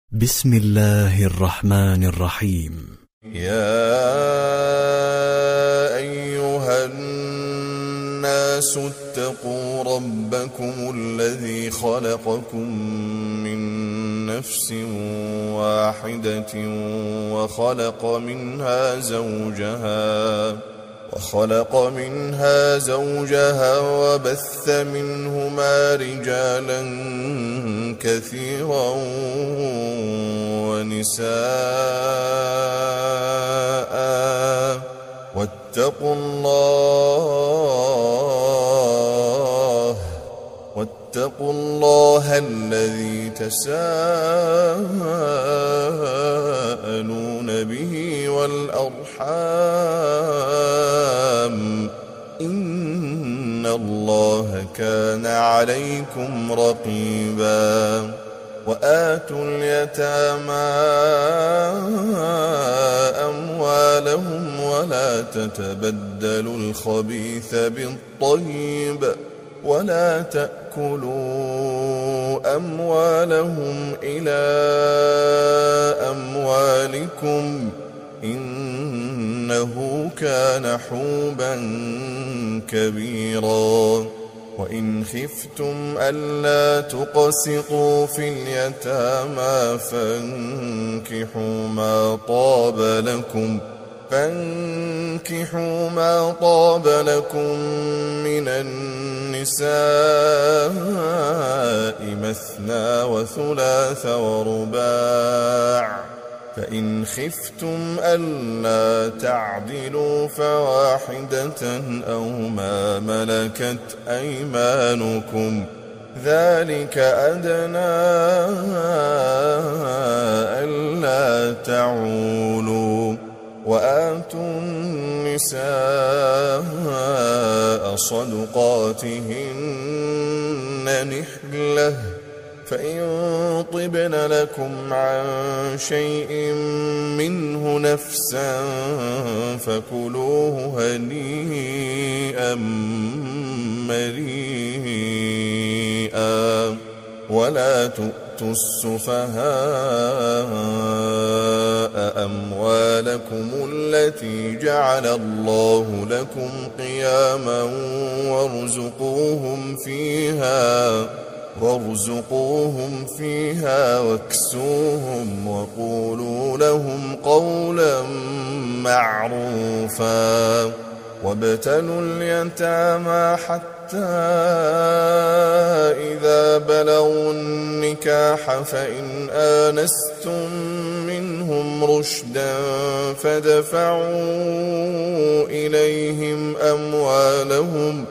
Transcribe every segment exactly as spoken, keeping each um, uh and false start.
بسم الله الرحمن الرحيم. يا أيها الناس اتقوا ربكم الذي خلقكم من نفس واحدة وخلق منها زوجها وخلق منها زوجها وبث منهما رجالا كثيرا ونساء واتقوا الله واتقوا الله الذي تساءلون به والأرحام إن الله كان عليكم رقيبا. وآتوا اليتامى أموالهم ولا تتبدلوا الخبيث بالطيب ولا تأكلوا أموالهم إلى أموالكم إنه كان حوبا كبيرا. وإن خفتم ألا تقسطوا في اليتامى فانكحوا ما طاب لكم فانكحوا ما طاب لكم من النساء مثنى وثلاث ورباع، فإن خفتم ألا تعدلوا فواحدة أو ما ملكت أيمانكم ذلك أدنى ألا تعولوا. وآتوا النساء صدقاتهن نحلة فإن طبن لكم عن شيء منه نفسا فكلوه هنيئا مريئا. ولا تؤتوا السفهاء أموالكم التي جعل الله لكم قياما وارزقوهم فيها وارزقوهم فيها واكسوهم وقولوا لهم قولا معروفا. وابتلوا اليتامى حتى إذا بلغوا النكاح فإن آنستم منهم رشدا فادفعوا إليهم أموالهم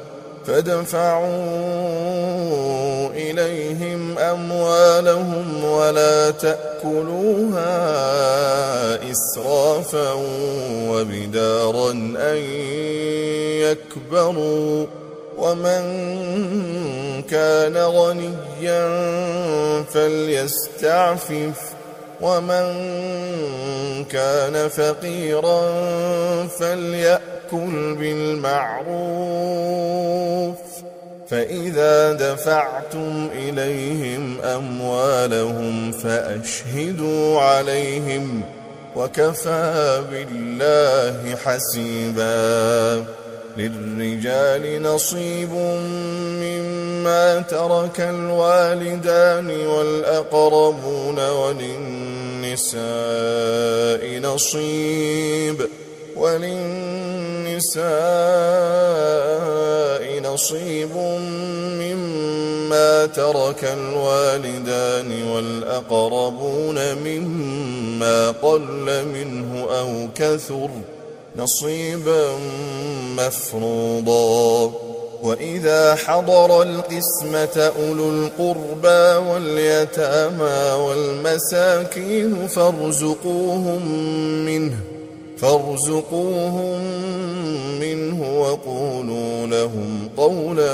فادفعوا إليهم أموالهم ولا تأكلوها إسرافا وبدارا أن يكبروا. ومن كان غنيا فليستعفف ومن كان فقيرا فليأكل بالمعروف. فإذا دفعتم إليهم أموالهم فأشهدوا عليهم وكفى بالله حسيبا. للرجال نصيب مما ترك الوالدان والأقربون وللنساء نصيب وللنساء نصيب مما ترك الوالدان والأقربون مما قل منه أو كثر نصيبا مفروضا. وإذا حضر القسمة أولو القربى واليتامى والمساكين فارزقوهم منه فارزقوهم منه وقولوا لهم قولا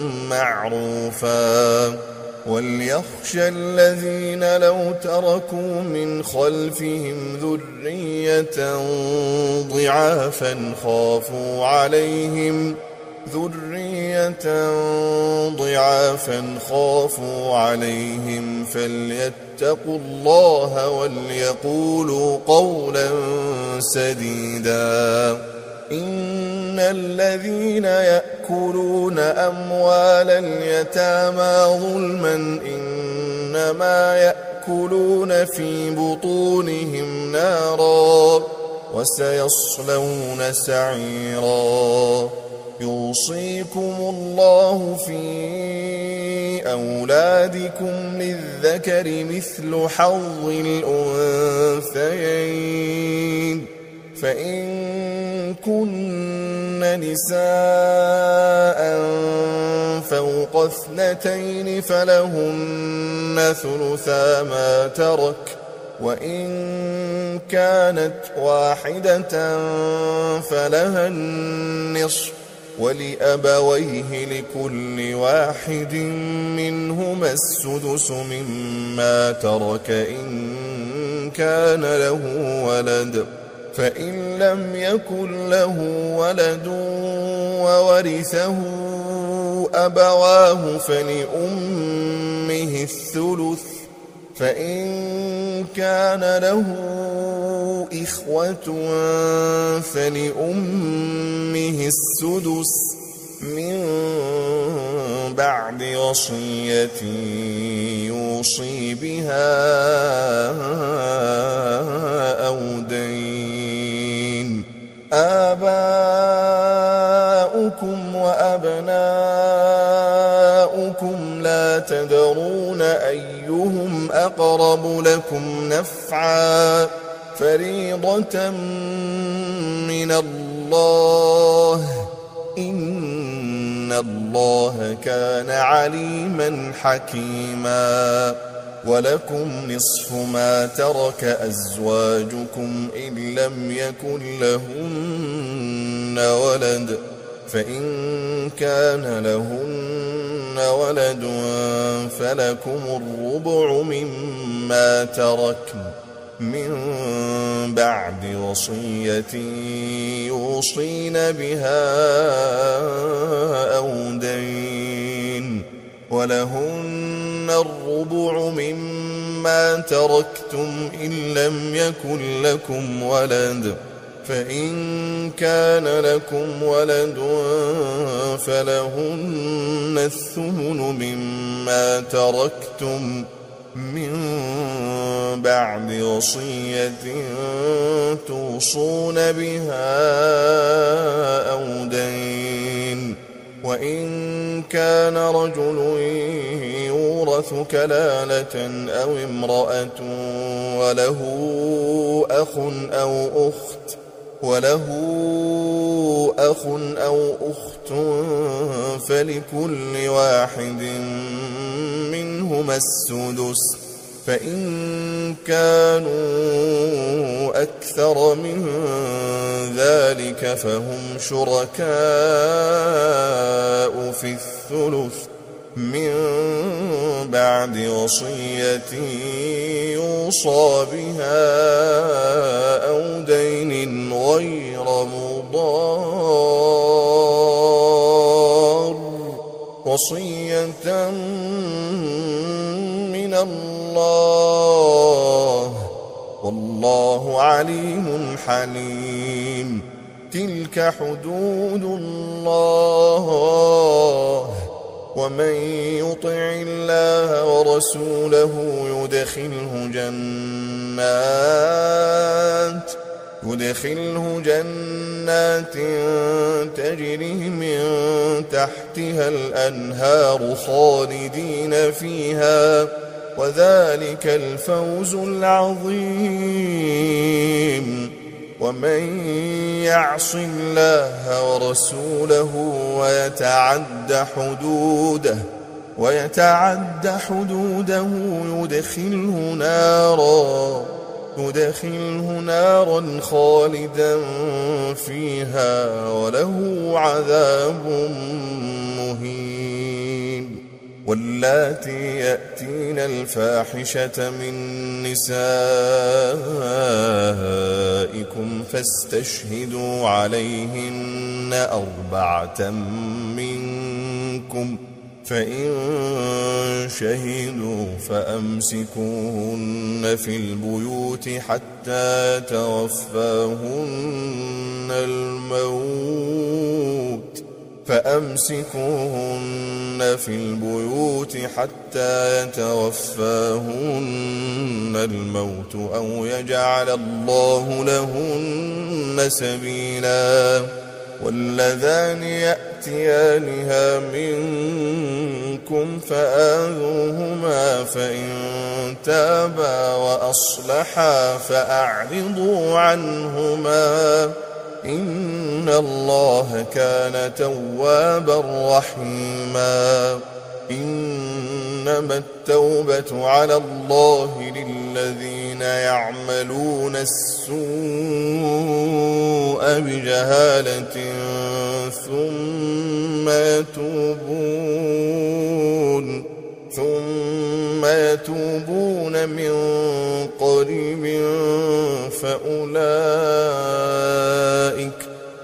معروفا. وليخشى الذين لو تركوا من خلفهم ذرية ضعافا خافوا عليهم ذرية ضعافا خافوا عليهم فليتقوا الله وليقولوا قولا سديدا. إن الذين يأكلون أموال اليتامى ظلما إنما يأكلون في بطونهم نارا وسيصلون سعيرا. يوصيكم الله في أولادكم للذكر مثل حظ الأنثيين، فإن كن نساء فوق اثنتين فلهن ثلثا ما ترك، وإن كانت واحدة فلها النصف، ولأبويه لكل واحد منهما السدس مما ترك إن كان له ولد، فإن لم يكن له ولد وورثه أبواه فلأمه الثلث، فإن كان له إخوة فلأمه السدس من بعد وصية يوصي بها أو دين. آباؤكم وأبناؤكم لا تدرون أيهم أقرب لكم نفعا فريضة من الله، إن الله كان عليما حكيما. ولكم نصف ما ترك أزواجكم إن لم يكن لهن ولد، فإن كان لهن ولد فلكم الربع مما تركن من بعد وصية يوصين بها أو دين. ولهن الربع مما تركتم إن لم يكن لكم ولد، فإن كان لكم ولد فلهن الثمن مما تركتم من بعد وصية توصون بها أو دين. وإن كان رجل يورث كلالة أو امرأة وله أخ أو أخت وله أخ أو أخت فلكل واحد منهما السدس، فإن كانوا أكثر من ذلك فهم شركاء في الثلث من بعد وصية يوصى بها أو دين غير مضار، وصية من الله والله عليم حليم. تلك حدود الله، ومن يطع الله ورسوله يدخله جنات يدخله جنات تجري من تحتها الأنهار خالدين فيها، وذلك الفوز العظيم. ومن يعص الله ورسوله ويتعد حدوده ويتعد حدوده يدخله نارا يدخله نارا خالدا فيها وله عذاب مهين. واللاتي يأتين الفاحشة من نسائكم فاستشهدوا عليهن أربعة منكم فإن شهدوا فأمسكوهن في البيوت حتى يتوفاهن الموت فأمسكوهن في البيوت حتى يتوفاهن الموت أو يجعل الله لهن سبيلا. واللذان يأتيانها منكم فآذوهما فإن تابا وأصلحا فأعرضوا عنهما إن الله كان توابا رحيما. إنما التوبة على الله للذين يعملون السوء بجهالة ثم يتوبون ثم يتوبون من قريب فأولئك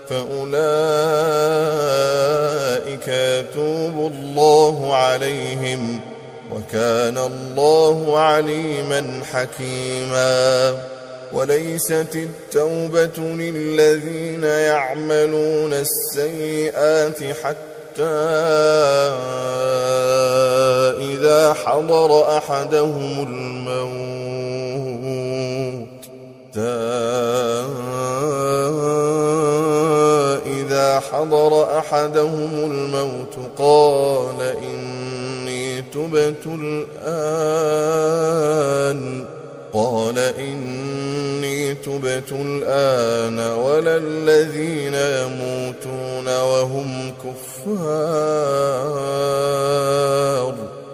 فأولئك يتوب الله عليهم وكان الله عليما حكيما. وليست التوبة للذين يعملون السيئات حتى إذا حضر أحدهم الموت إذا حضر أحدهم الموت قال إني تبت الآن قال إني تبت الآن ولا الذين يموتون وهم كفار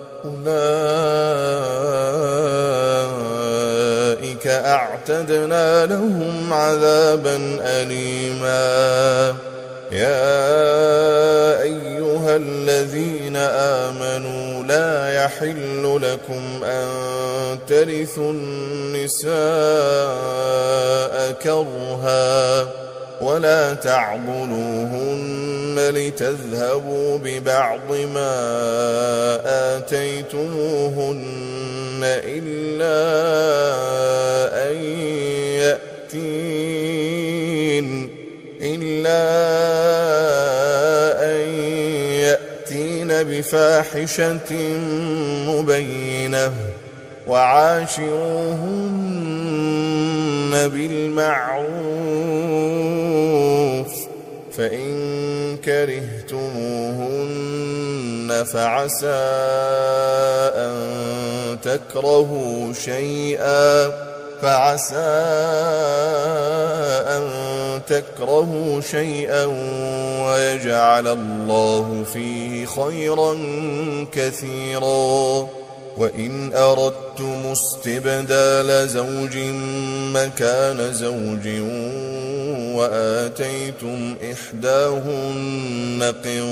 أولئك أعتدنا لهم عذابا أليما. يا أيها الذين آمنوا لا يحل لكم أن ترثوا النساء كرها ولا تعضلوهن لتذهبوا ببعض ما آتيتموهن إلا أن يأتين إلا أن يأتين بفاحشة مبينة وعاشروهن بالمعروف فإن كرهتموهن فعسى أن تكرهوا شيئا فعسى أن تكرهوا شيئا ويجعل الله فيه خيرا كثيرا. وإن أردتم استبدال زوج مكان زوج وآتيتم إحداهن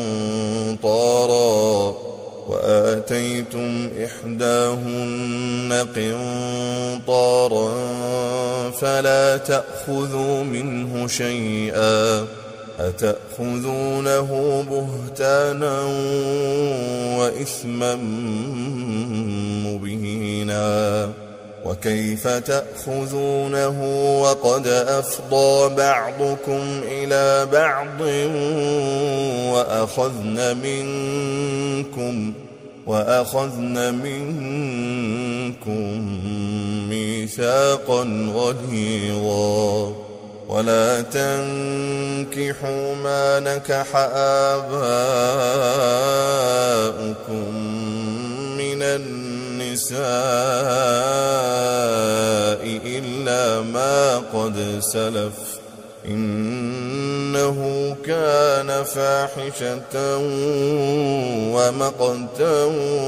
قنطارا وآتيتم إحداهن قنطارا فلا تأخذوا منه شيئا أتأخذونه بهتانا وإثما مبينا. وكيف تأخذونه وقد أفضى بعضكم إلى بعض وأخذن منكم وأخذن منكم ميثاقا غليظا. ولا تنكحوا ما نكح آباؤكم من النساء إلا ما قد سلف إنه كان فاحشة ومقتا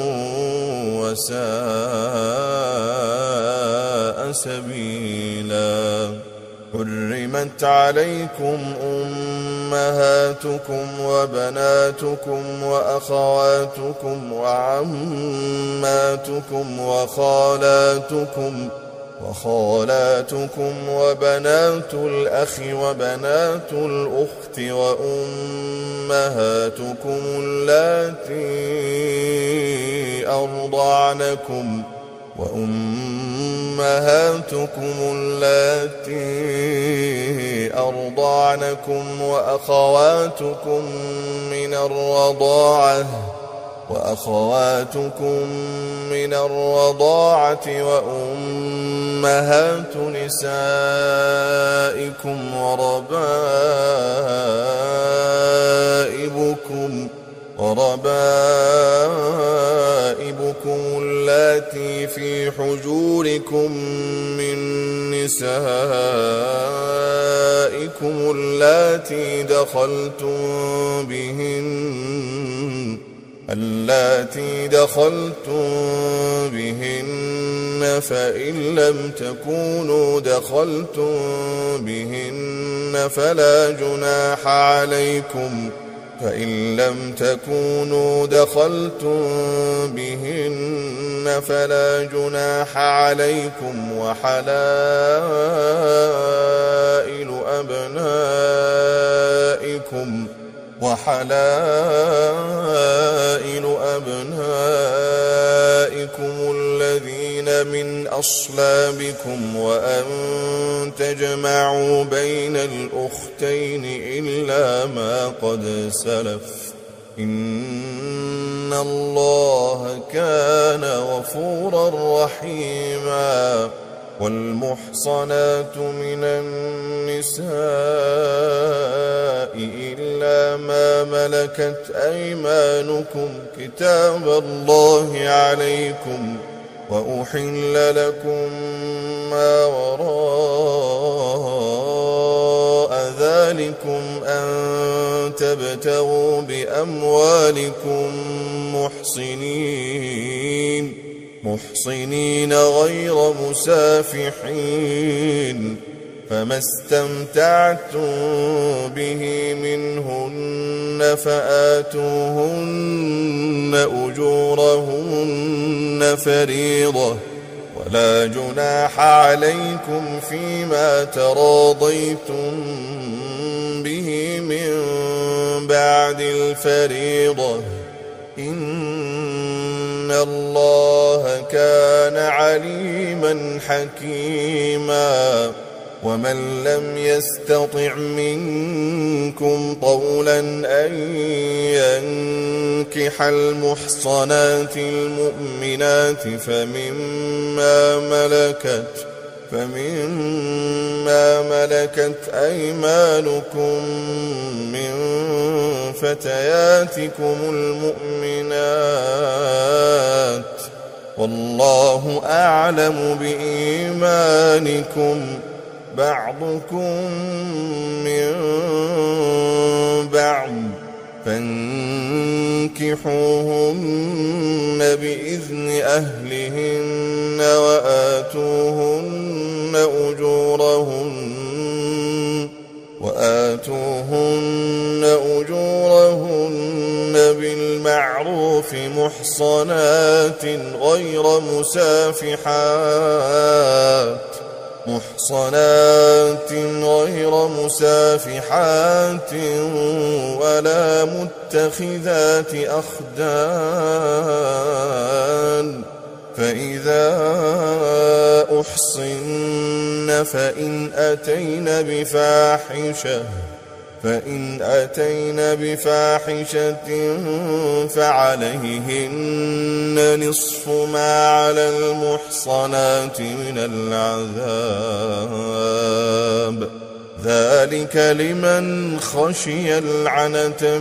وساء سبيلا. حرمت عليكم أمهاتكم وبناتكم وأخواتكم وعماتكم وخالاتكم وخالاتكم وبنات الأخ وبنات الأخت وأمهاتكم اللاتي أرضعنكم وأمهاتكم اللاتي أرضعنكم وأخواتكم من الرضاعة وأخواتكم من الرضاعة وأمهات نسائكم وربائبكم وربائبكم اللاتي في حجوركم من نسائكم اللاتي دخلتم بهن اللاتي دخلتم بهن فإن لم تكونوا دخلتم بهن فلا جناح عليكم فإن لم تكونوا دخلتم بهن فلا جناح عليكم وحلائل أبنائكم وحلائل أبنائكم الذين من أصلابكم وأن تجمعوا بين الأختين إلا ما قد سلف إن الله كان غفورا رحيما. والمحصنات من النساء إلا ما ملكت أيمانكم كتاب الله عليكم وأحل لكم ما وراء ذلكم أن تبتغوا بأموالكم محصنين محصنين غير مسافحين فما استمتعتم به منهن فآتوهن أجورهن فريضة ولا جناح عليكم فيما تراضيتم به من بعد الفريضة إن الله كان عليما حكيما. ومن لم يستطع منكم طولا أن ينكح المحصنات المؤمنات فمما ملكت فمما ملكت أيمانكم من فتياتكم المؤمنات والله أعلم بإيمانكم بعضكم من بعض فانكحوهن بإذن أهلهن وآتوهن أجورهن وآتوهن أجورهن بالمعروف محصنات غير مسافحات محصنات غير مسافحات ولا متخذات أخدان فإذا أحصن فإن أتين بفاحشة فإن أتين بفاحشة فعليهن نصف ما على المحصنات من العذاب ذلك لمن خشي العنة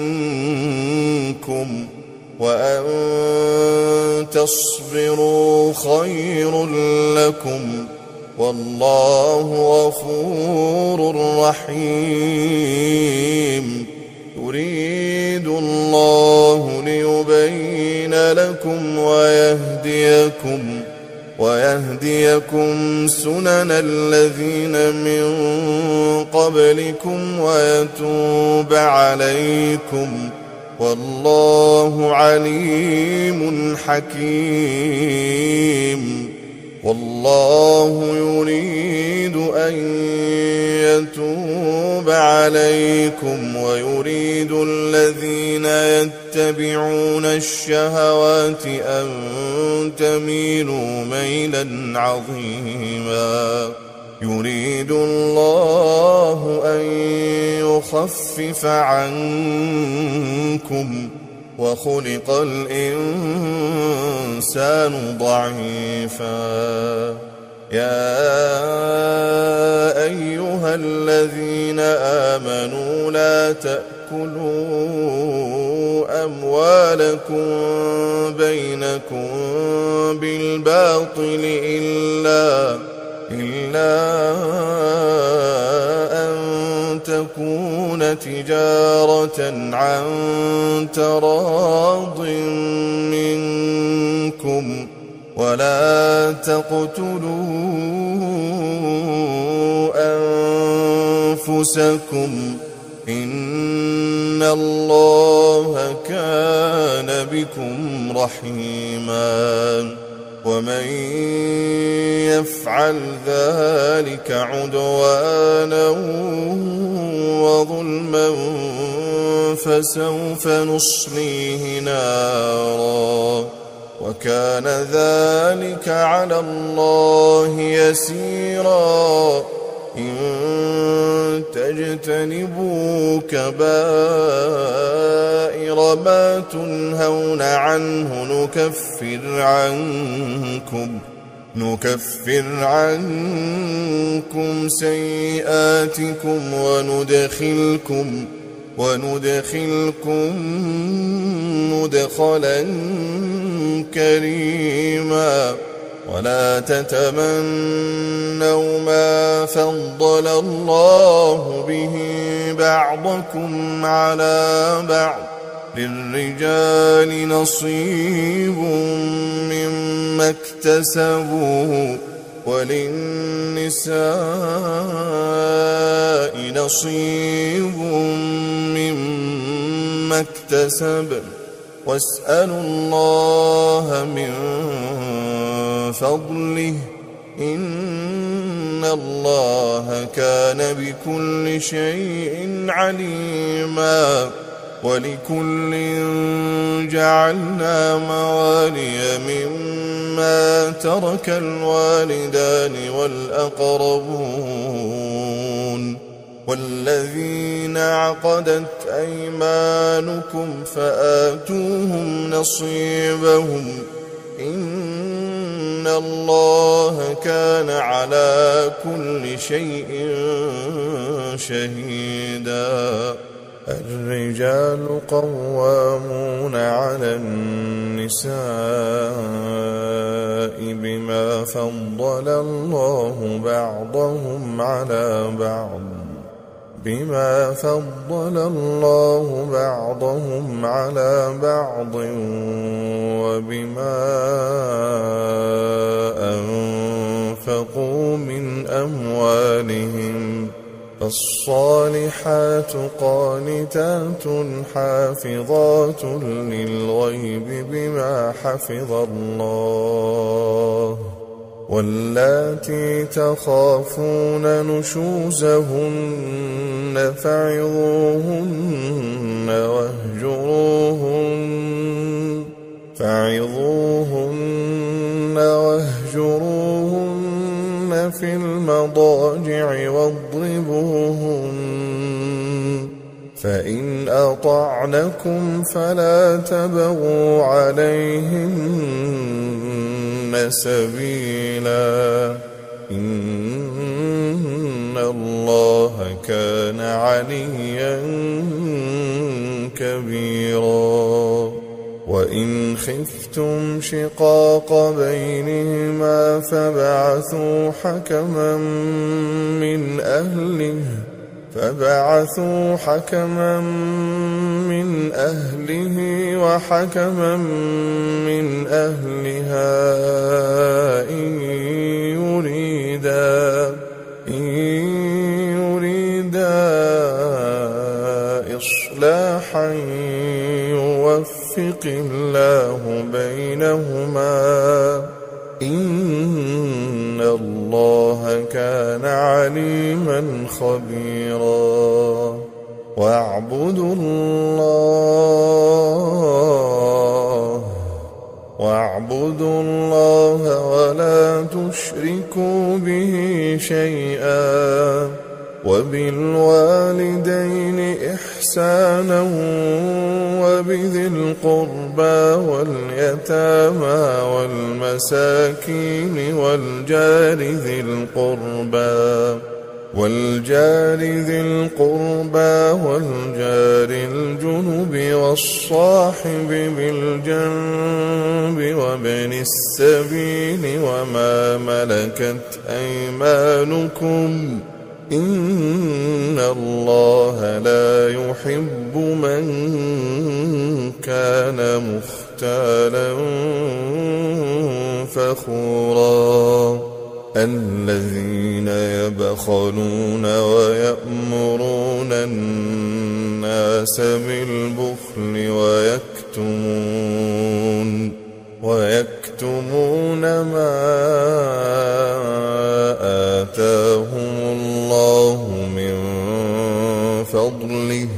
منكم وأن تصبروا خير لكم والله غفور رحيم. يريد الله ليبين لكم ويهديكم ويهديكم سنن الذين من قبلكم ويتوب عليكم والله عليم حكيم. والله يريد أن يتوب عليكم ويريد الذين يتبعون الشهوات أن تميلوا ميلا عظيما. يريد الله أن يخفف عنكم وخلق الإنسان ضعيفا. يا أيها الذين آمنوا لا تأكلوا أموالكم بينكم بالباطل إلا إلا أن تكون تجارة عن تراض منكم ولا تقتلوا أنفسكم إن الله كان بكم رحيما. ومن يفعل ذلك عدوانا وظلما فسوف نصليه نارا وكان ذلك على الله يسيرا. إن تجتنبوا كبائر ما تنهون عنه نكفر عنكم نكفر عنكم سيئاتكم وندخلكم وندخلكم مدخلا كريما. ولا تتمنوا ما فضل الله به بعضكم على بعض. للرجال نصيب مما اكتسبوا وللنساء نصيب مما اكتسبن واسألوا الله من فضله إن الله كان بكل شيء عليما. ولكل جعلنا موالي مما ترك الوالدان والأقربون والذين عقدت أيمانكم فآتوهم نصيبهم إن الله كان على كل شيء شهيدا. الرجال قوامون على النساء بما فضل الله بعضهم على بعض بما فضل الله بعضهم على بعض وبما أنفقوا من أموالهم. فالصالحات قانتات حافظات للغيب بما حفظ الله. واللاتي تخافون نشوزهن فعظوهن واهجروهن فعظوهن واهجروهن في المضاجع واضربوهن. فإن أطعنكم فلا تبغوا عليهن سبيلا إن الله كان عليا كبيرا. وإن خفتم شقاق بينهما فابعثوا حكما من أهله فبعثوا حكما من أهله وحكما من أهلها إن يريدا إن يريدا إصلاحا يوفق الله بينهما إن الله كان عليما خبيرا واعبدوا الله واعبدوا الله ولا تشركوا به شيئا وبالوالدين إحسانا وبذي القربى واليتامى والمساكين والجار ذي القربى والجار ذي القربى والجار الجنب والصاحب بالجنب وابن السبيل وما ملكت أيمانكم إن الله لا يحب من كان مختالا فخورا الذين يبخلون ويأمرون الناس بالبخل ويكتمون ويكتمون ما آتاهم الله من فضله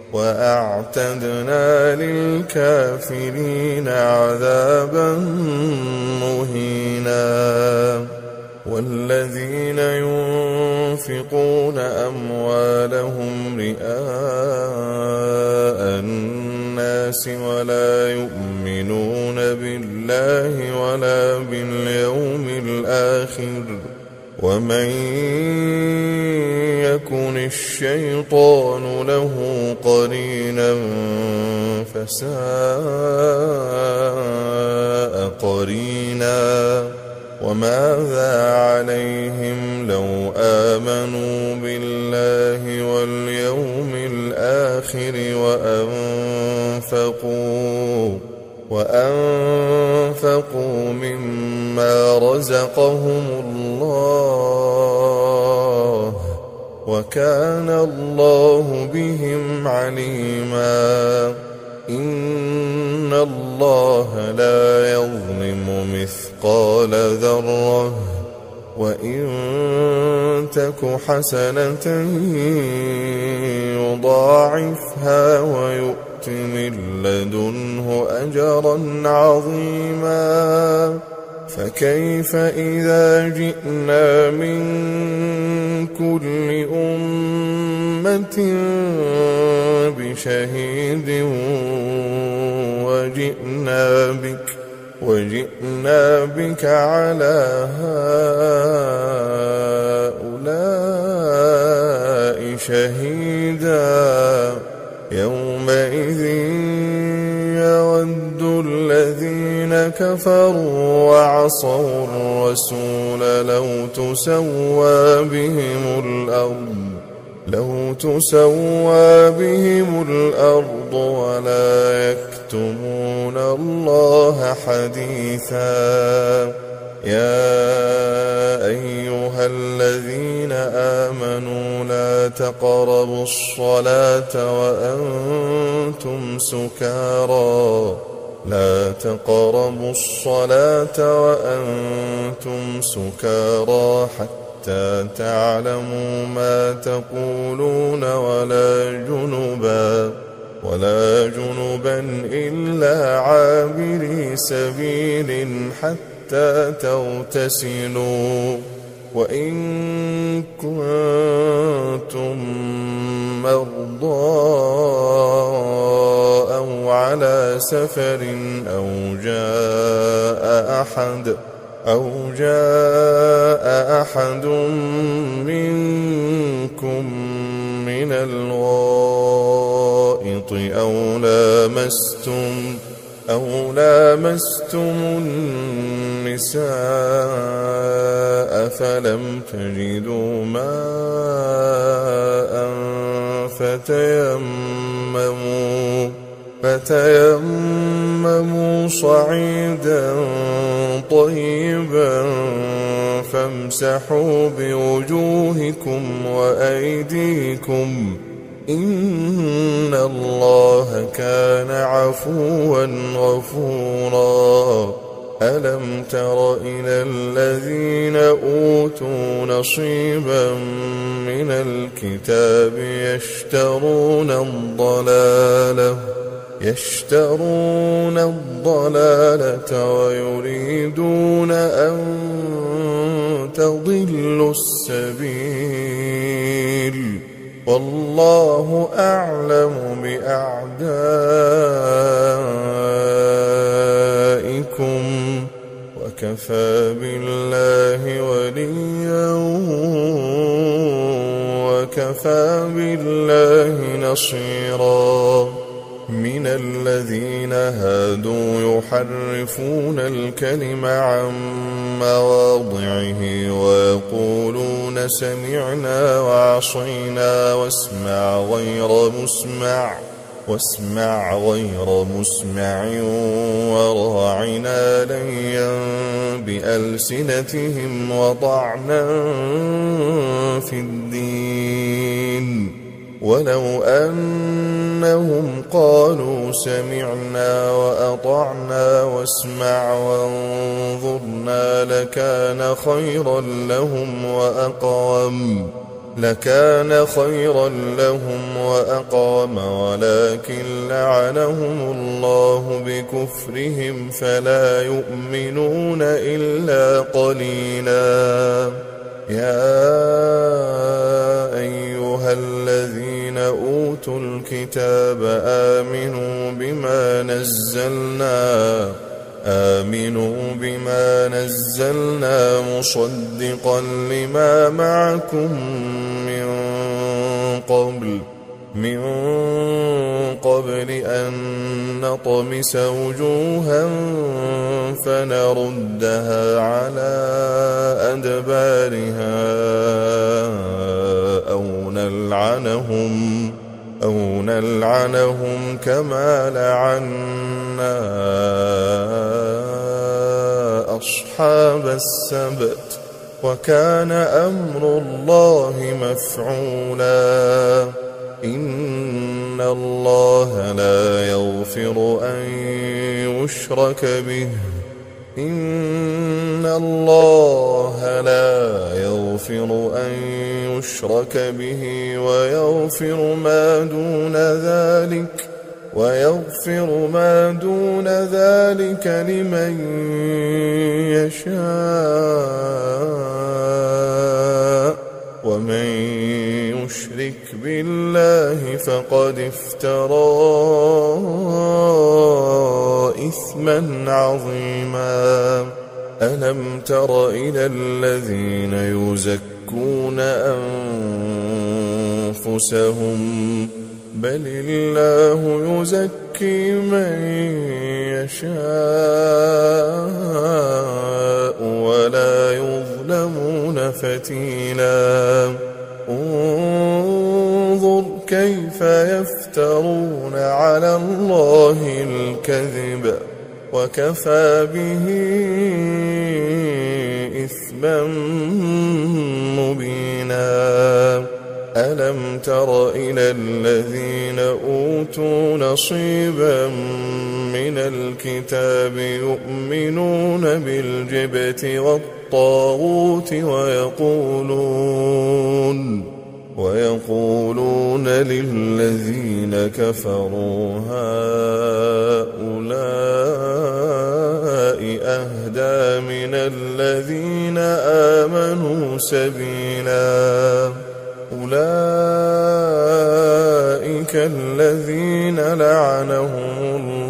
وأعتدنا للكافرين عذابا مهينا والذين ينفقون أموالهم رئاء الناس ولا يؤمنون بالله ولا باليوم الآخر ومن يكن الشيطان له قرينا فساء قرينا وماذا عليهم لو آمنوا بالله واليوم الآخر وأنفقوا وأنفقوا مما رزقهم الله وكان الله بهم عليما إن الله لا يظلم مثقال ذرة وإن تك حسنة يضاعفها ويؤت من لدنه أجرا عظيما فكيف إذا جئنا من كل أمة بشهيد وجئنا بك وجئنا بك على هؤلاء شهيدا يومئذ يود الذين كفروا وعصوا الرسول لو تسوى بهم الأرض لو تسوى بهم الأرض ولا يكتمون الله حديثا يا أيها الذين آمنوا لا تقربوا الصلاة وأنتم سكارى لا تقربوا الصلاة وأنتم سكارى حتى تعلموا ما تقولون ولا جنبا ولا جنبا إلا عابري سبيل حتى تغتسلوا وإن كنتم مرضى أو على سفر أو جاء أحد أو جاء أحد منكم من الغائط أو لامستم أو لامستم النساء فلم تجدوا ماء فتيمموا فتيمموا صعيدا طيبا فامسحوا بوجوهكم وأيديكم إن الله كان عفوا غفورا ألم تر إلى الذين أوتوا نصيبا من الكتاب يشترون الضلالة يشترون الضلالة ويريدون أن تضلوا السبيل والله أعلم بأعدائكم وكفى بالله وليا وكفى بالله نصيرا من الذين هادوا يحرفون الكلم عن مواضعه ويقولون سمعنا وعصينا واسمع غير مسمع واسمع غير مسمع وراعنا ليا بألسنتهم وطعنا في الدين ولو أنهم قالوا سمعنا وأطعنا واسمع وانظرنا لكان خيرا لهم وأقوم لكان خيرا لهم وأقوم ولكن لعنهم الله بكفرهم فلا يؤمنون إلا قليلا يا أيها الذين أوتوا الكتاب آمنوا بما نزلنا آمنوا بما نزلنا مصدقا لما معكم من قبل من قبل أن نطمس وجوها فنردها على أدبارها أو نلعنهم أو نلعنهم كما لعنا أصحاب السبت وكان أمر الله مفعولا إن الله لا يغفر أن يشرك به إن الله لا يغفر أن يشرك به ويغفر ما دون ذلك ويغفر ما دون ذلك لمن يشاء ومن يشرك بالله فقد افترى إثما عظيما ألم تر إلى الذين يزكون أنفسهم بل الله يزكي من يشاء ولا يظلمون فتيلا انظر كيف يفترون على الله الكذب وكفى به إثما مبينا ألم تر إلى الذين أوتوا نصيبا من الكتاب يؤمنون بالجبت والطاغوت ويقولون ويقولون للذين كفروا هؤلاء أهدى من الذين آمنوا سبيلا أولئك الذين لعنهم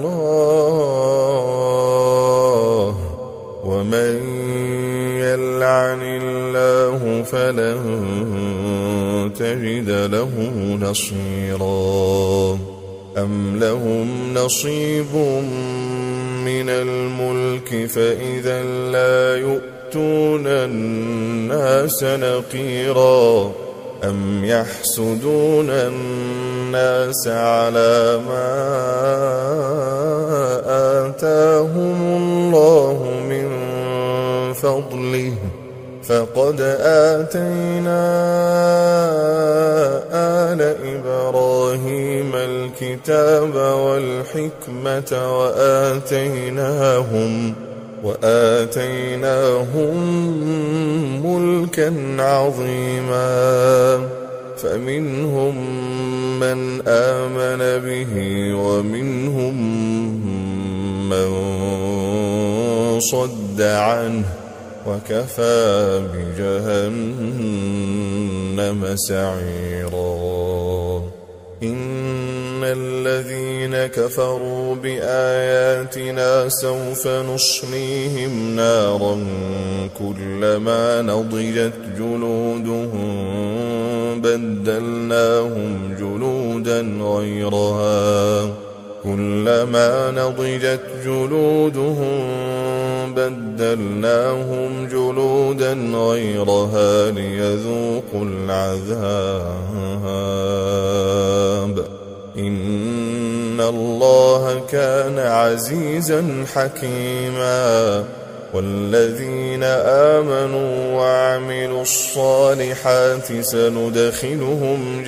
الله ومن يلعن الله فلن تجد له نصيرا أم لهم نصيب من الملك فإذا لا يؤتون الناس نقيرا أم يحسدون الناس على ما آتاهم الله من فضله فقد آتينا آل إبراهيم الكتاب والحكمة وآتيناهم وآتيناهم ملكا عظيما فمنهم من آمن به ومنهم من صد عنه وكفى بجهنم سعيرا إن الذين كفروا بآياتنا سوف نصليهم نارا كلما نضجت جلودهم بدلناهم جلودا غيرها كلما نضجت جلودهم بدلناهم جلودا غيرها ليذوقوا العذاب إن الله كان عزيزا حكيما والذين آمنوا وعملوا الصالحات سندخلهم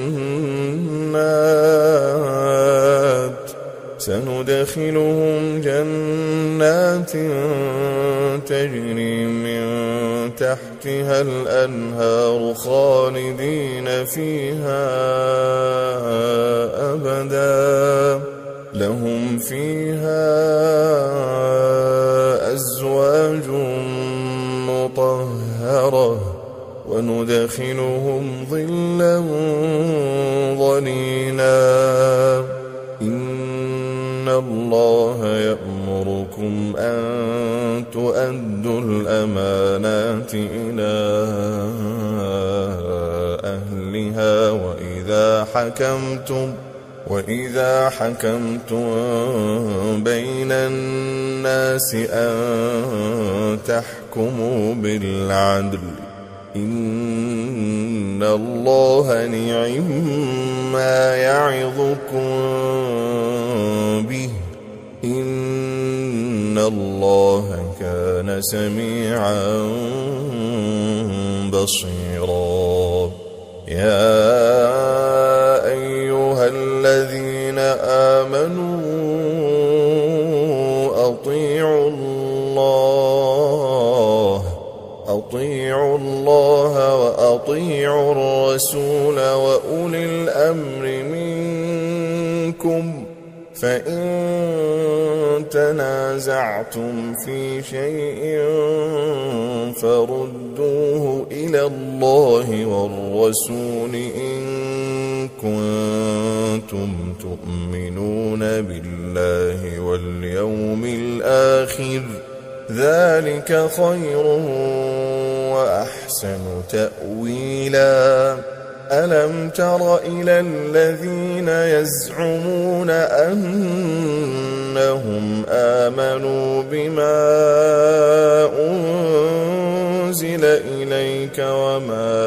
جنات سندخلهم جنات تجري من تحتها الأنهار خالدين فيها أبدا لهم فيها أزواج مطهرة وندخلهم ظلا ظليلا إن الله يأمركم أن تؤدوا الأمانات إلى أهلها وإذا حكمتم وإذا حكمتم بين الناس أن تحكموا بالعدل إن الله نعم ما يعظكم به إن الله كان سميعا بصيرا يا أيها الذين آمنوا أطيعوا الله أطيعوا الله وأطيعوا الرسول وأولي الأمر منكم فإن تنازعتم في شيء فردوه إلى الله والرسول إن كنتم تؤمنون بالله واليوم الآخر ذلك خير وأحسن تأويلا ألم تر إلى الذين يزعمون أنهم آمنوا بما أنزل إليك وما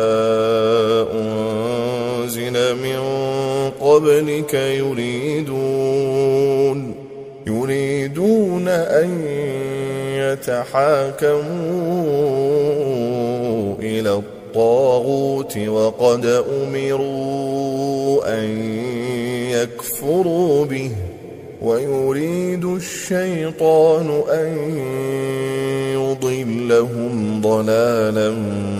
أنزل من قبلك يريدون يريدون أن يتحاكموا إلى الطاغوت وقد أمروا أن يكفروا به ويريد الشيطان أن يضلهم ضلالا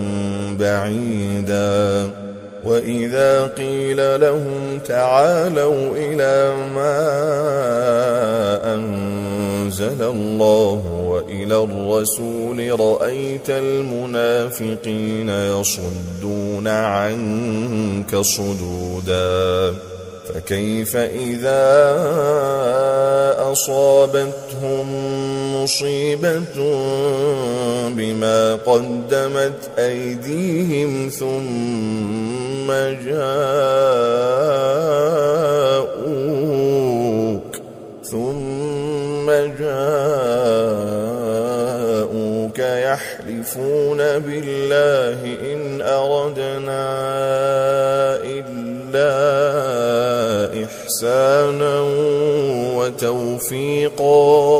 بعيدا وإذا قيل لهم تعالوا إلى ما أنزل الله وإلى الرسول رأيت المنافقين يصدون عنك صدودا فكيف إذا أصابتهم مصيبة بما قدمت أيديهم ثم جاءوك ثم جاءوك يحلفون بالله إن أردنا إلا إحسانا وتوفيقا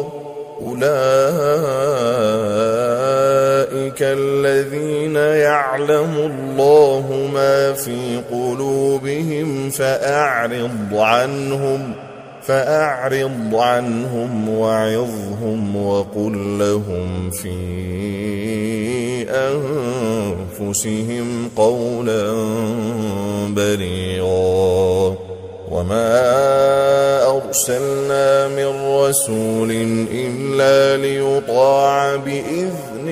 أولئك الذين يعلم الله ما في قلوبهم فأعرض عنهم فأعرض عنهم وعظهم وقل لهم في أنفسهم قولا بليغا وما أرسلنا من رسول إلا ليطاع بإذن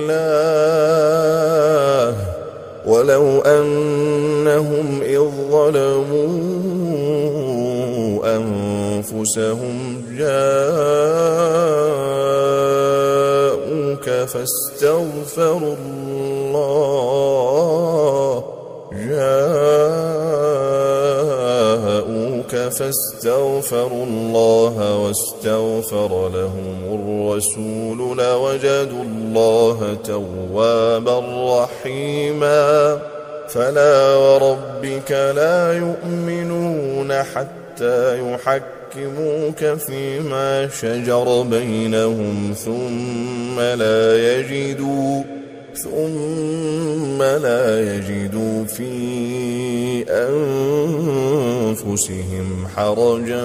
الله ولو أنهم إذ ظلموا أنفسهم جاءوك فاستغفروا الله جاءوك فاستغفروا الله واستغفر لهم الرسول لوجدوا الله توابا رحيما فلا وربك لا يؤمنون حتى يحكموك فيما شجر بينهم ثم لا يجدوا ثم لا يجدوا في أنفسهم حرجا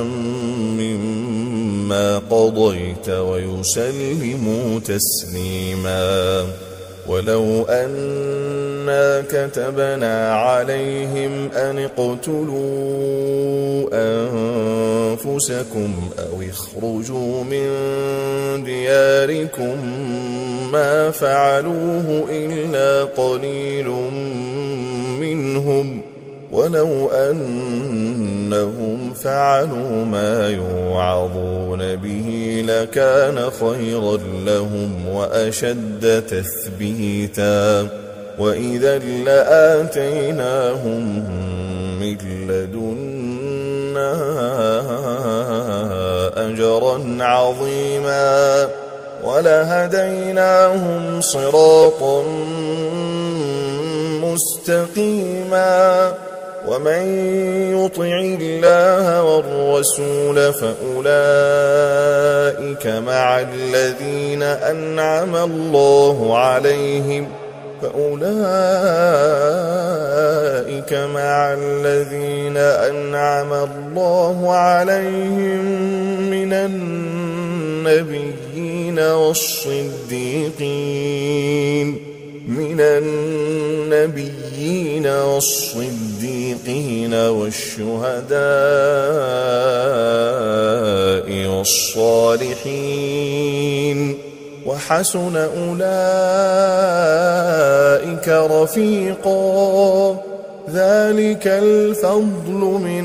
مما قضيت ويسلموا تسليما ولو أنا كتبنا عليهم أن اقتلوا أنفسكم أو اخرجوا من دياركم ما فعلوه إلا قليل منهم ولو أنهم فعلوا ما يوعظون به لكان خيرا لهم وأشد تثبيتا وإذا لآتيناهم من لدنا أجرا عظيما ولهديناهم صراطا مستقيما ومن يطع الله والرسول فأولئك مع الذين أنعم الله عليهم فأولئك مع الذين أنعم الله عليهم من النبيين والصديقين من النبيين والصديقين والشهداء والصالحين وحسن أولئك رفيقا ذلك الفضل من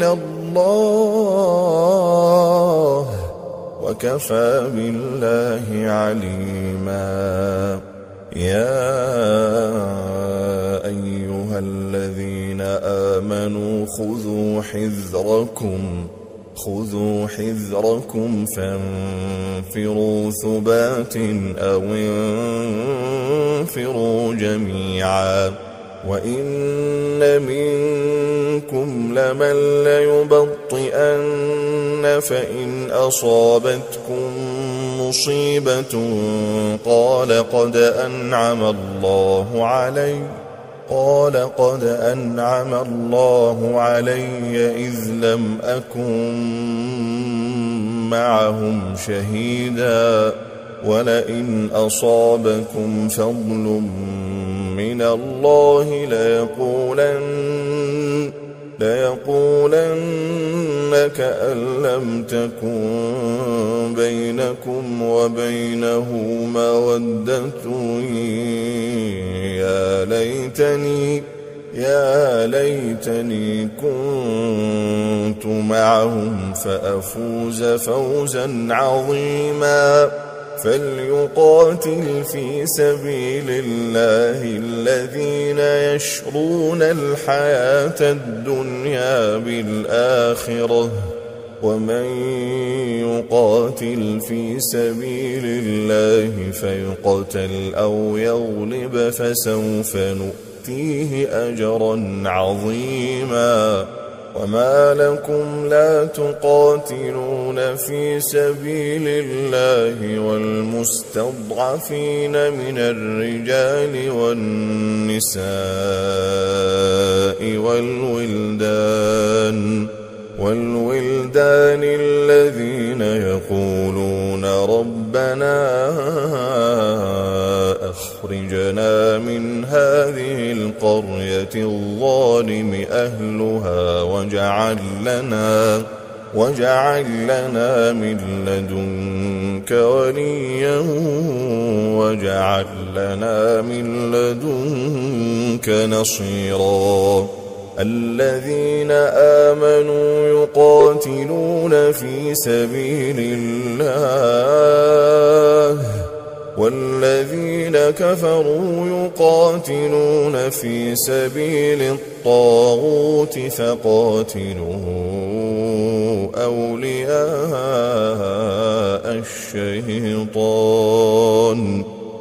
الله وكفى بالله عليما يا أيها الذين آمنوا خذوا حذركم خذوا حذركم فانفروا ثبات أو انفروا جميعا وإن منكم لمن ليبطئن فإن أصابتكم مصيبة قال قد أنعم الله علي قال قد أنعم الله علي إذ لم أكن معهم شهيدا ولئن أصابكم فضل من الله ليقولن ليقولن كأن لم تكن بينكم وبينه مودة يا ليتني يا ليتني كنت معهم فأفوز فوزا عظيما فليقاتل في سبيل الله الذين يشرون الحياة الدنيا بالآخرة ومن يقاتل في سبيل الله فيقتل أو يغلب فسوف نؤتيه أجرا عظيما وما لكم لا تقاتلون في سبيل الله والمستضعفين من الرجال والنساء والولدان والولدان هداني الذين يقولون ربنا أخرجنا من هذه القرية الظالم أهلها واجعل لنا واجعل لنا من لدنك وليا واجعل لنا من لدنك نصيرا. الذين آمنوا يقاتلون في سبيل الله والذين كفروا يقاتلون في سبيل الطاغوت فقاتلوا أولياء الشيطان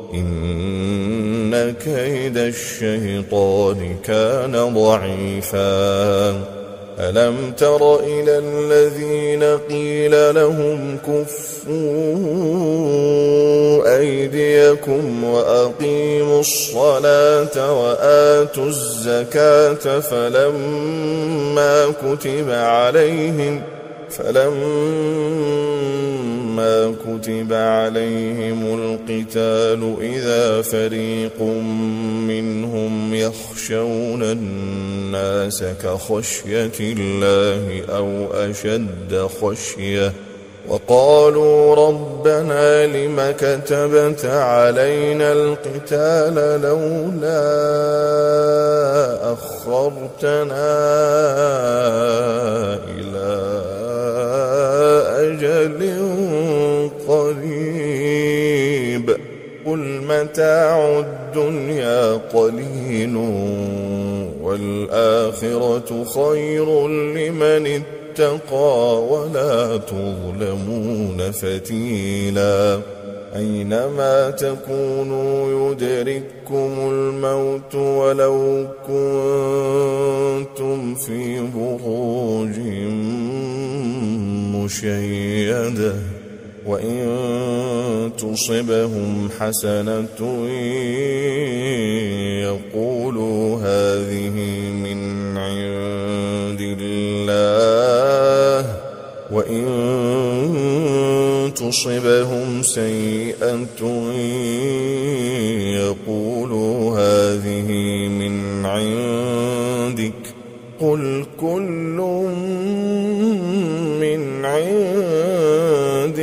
إن كيد الشيطان كان ضعيفا. ألم تر إلى الذين قيل لهم كفوا أيديكم وأقيموا الصلاة وآتوا الزكاة فلما كتب عليهم فلما كتب عليهم القتال إذا فريق منهم يخشون الناس كخشية الله أو أشد خشية وقالوا ربنا لم كتبت علينا القتال لولا أخرتنا إلى أجل قريب قل متاع الدنيا قليل والآخرة خير لمن اتقى ولا تظلمون فتيلا. أينما تكونوا يدرككم الموت ولو كنتم في بروج مشيدة وإن تصبهم حسنة يقولوا هذه من عند الله وإن تصبهم سيئة يقولوا هذه من عندك قل كل من عند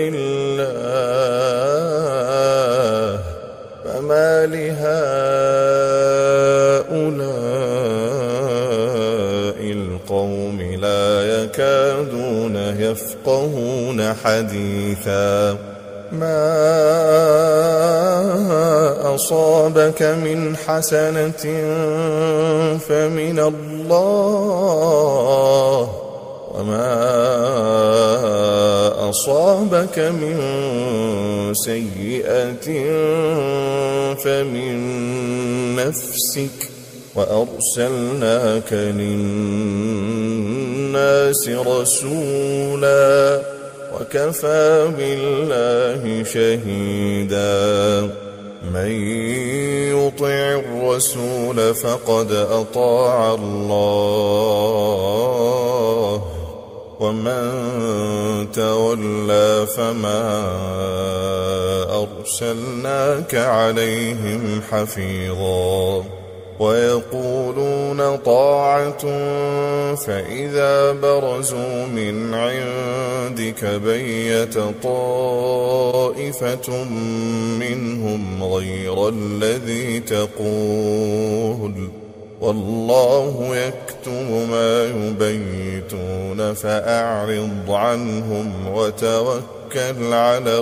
الله فما لهؤلاء القوم لا يكادون يفقهون حديثا. ما أصابك من حسنة فمن الله وما أصابك من سيئة فمن نفسك وأرسلناك للناس رسولا وكفى بالله شهيدا. من يطع الرسول فقد أطاع الله ومن تولى فما أرسلناك عليهم حفيظا. ويقولون طاعة فإذا برزوا من عندك بيت طائفة منهم غير الذي تقول والله يكتب ما يبيتون فأعرض عنهم وتوكل على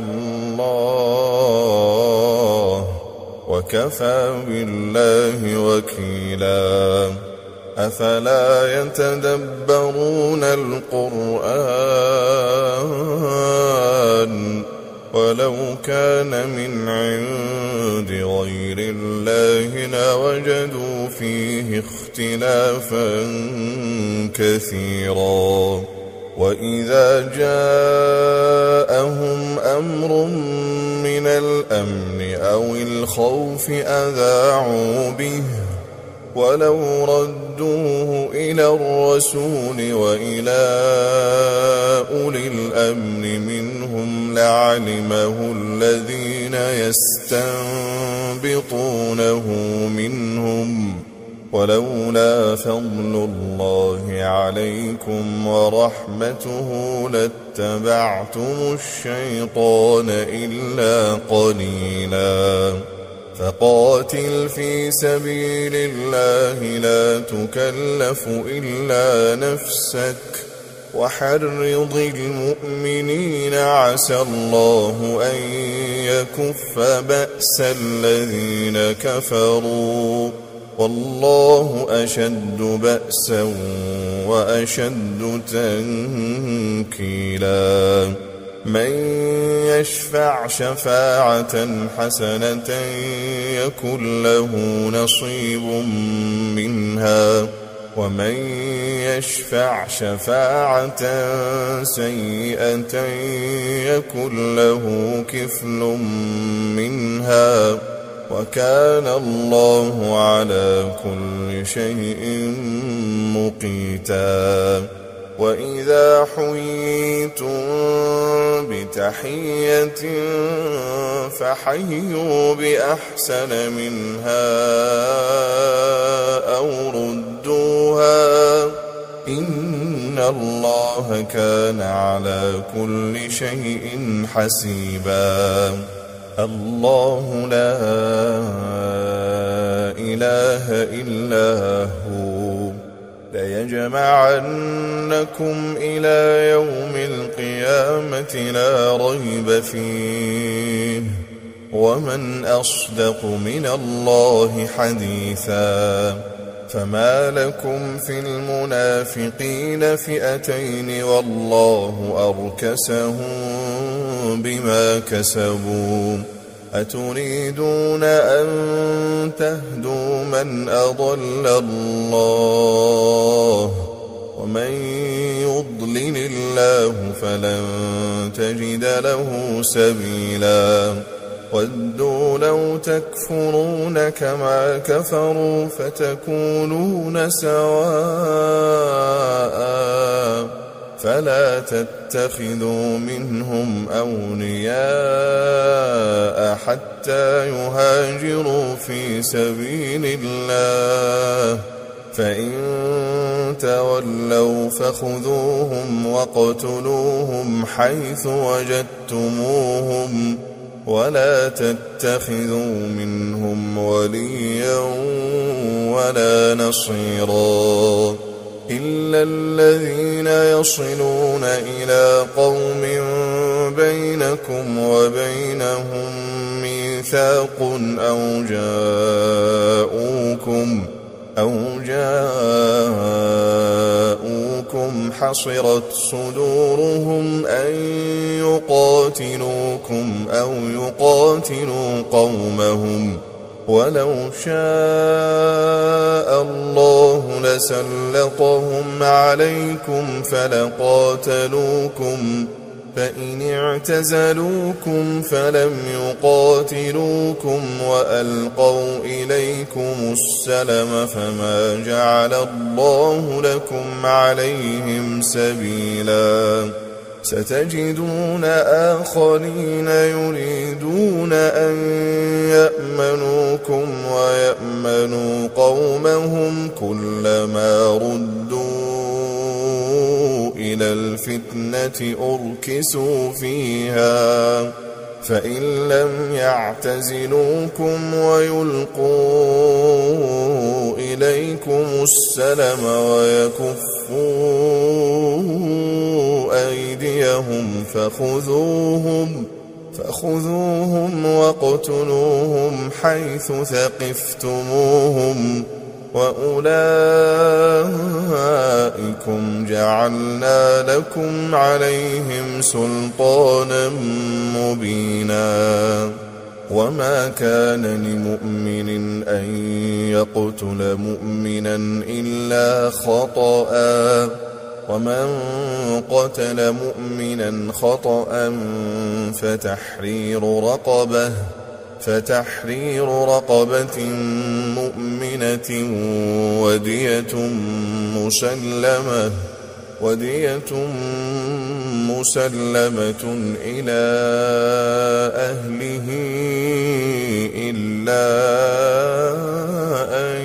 الله وكفى بالله وكيلا. أفلا يتدبرون القرآن ولو كان من عند غير الله لوجدوا فيه اختلافا كثيرا. وإذا جاءهم أمر من الأمن أو الخوف أذاعوا به ولو ردوه إلى الرسول وإلى أولي الأمر منهم لعلمه الذين يستنبطونه منهم ولولا فضل الله عليكم ورحمته لاتبعتم الشيطان إلا قليلا فقاتل في سبيل الله لا تكلف إلا نفسك وحرض المؤمنين عسى الله أن يكف بأس الذين كفروا والله أشد بأسا وأشد تنكيلا من يشفع شفاعة حسنة يكن له نصيب منها ومن يشفع شفاعة سيئة يكن له كفل منها وكان الله على كل شيء مقيتا وإذا حييتم بتحية فحيوا بأحسن منها أو ردوها إن الله كان على كل شيء حسيبا الله لا إله إلا هو ليجمعنكم إلى يوم القيامة لا ريب فيه ومن أصدق من الله حديثا فما لكم في المنافقين فئتين والله أركسهم بما كسبوا أتريدون أن تهدوا من أضل الله ومن يضلل الله فلن تجد له سبيلا ودوا لو تكفرون كما كفروا فتكونون سواء فلا تتخذوا منهم أولياء حتى يهاجروا في سبيل الله فإن تولوا فخذوهم واقتلوهم حيث وجدتموهم ولا تتخذوا منهم وليا ولا نصيرا إلا الذين يصلون إلى قوم بينكم وبينهم ميثاق أو جاءوكم أو جاءوكم حصرت صدورهم أن يقاتلوكم أو يقاتلوا قومهم ولو شاء الله لسلطهم عليكم فلقاتلوكم فإن اعتزلوكم فلم يقاتلوكم وألقوا إليكم السلم فما جعل الله لكم عليهم سبيلا ستجدون آخرين يريدون أن يأمنوكم ويأمنوا قومهم كلما ردوا إلى الفتنة أركسوا فيها فإن لم يعتزلوكم ويلقوا إليكم السلم ويكفوا أيديهم فخذوهم فخذوهم واقتلوهم حيث ثقفتموهم وأولئكم جعلنا لكم عليهم سلطانا مبينا وما كان لمؤمن أن يقتل مؤمنا إلا خطأ ومن قتل مؤمنا خطأ فتحرير رقبة فتحرير رقبة مؤمنة ودية مسلمة ودية مسلمة إلى أهله إلا أن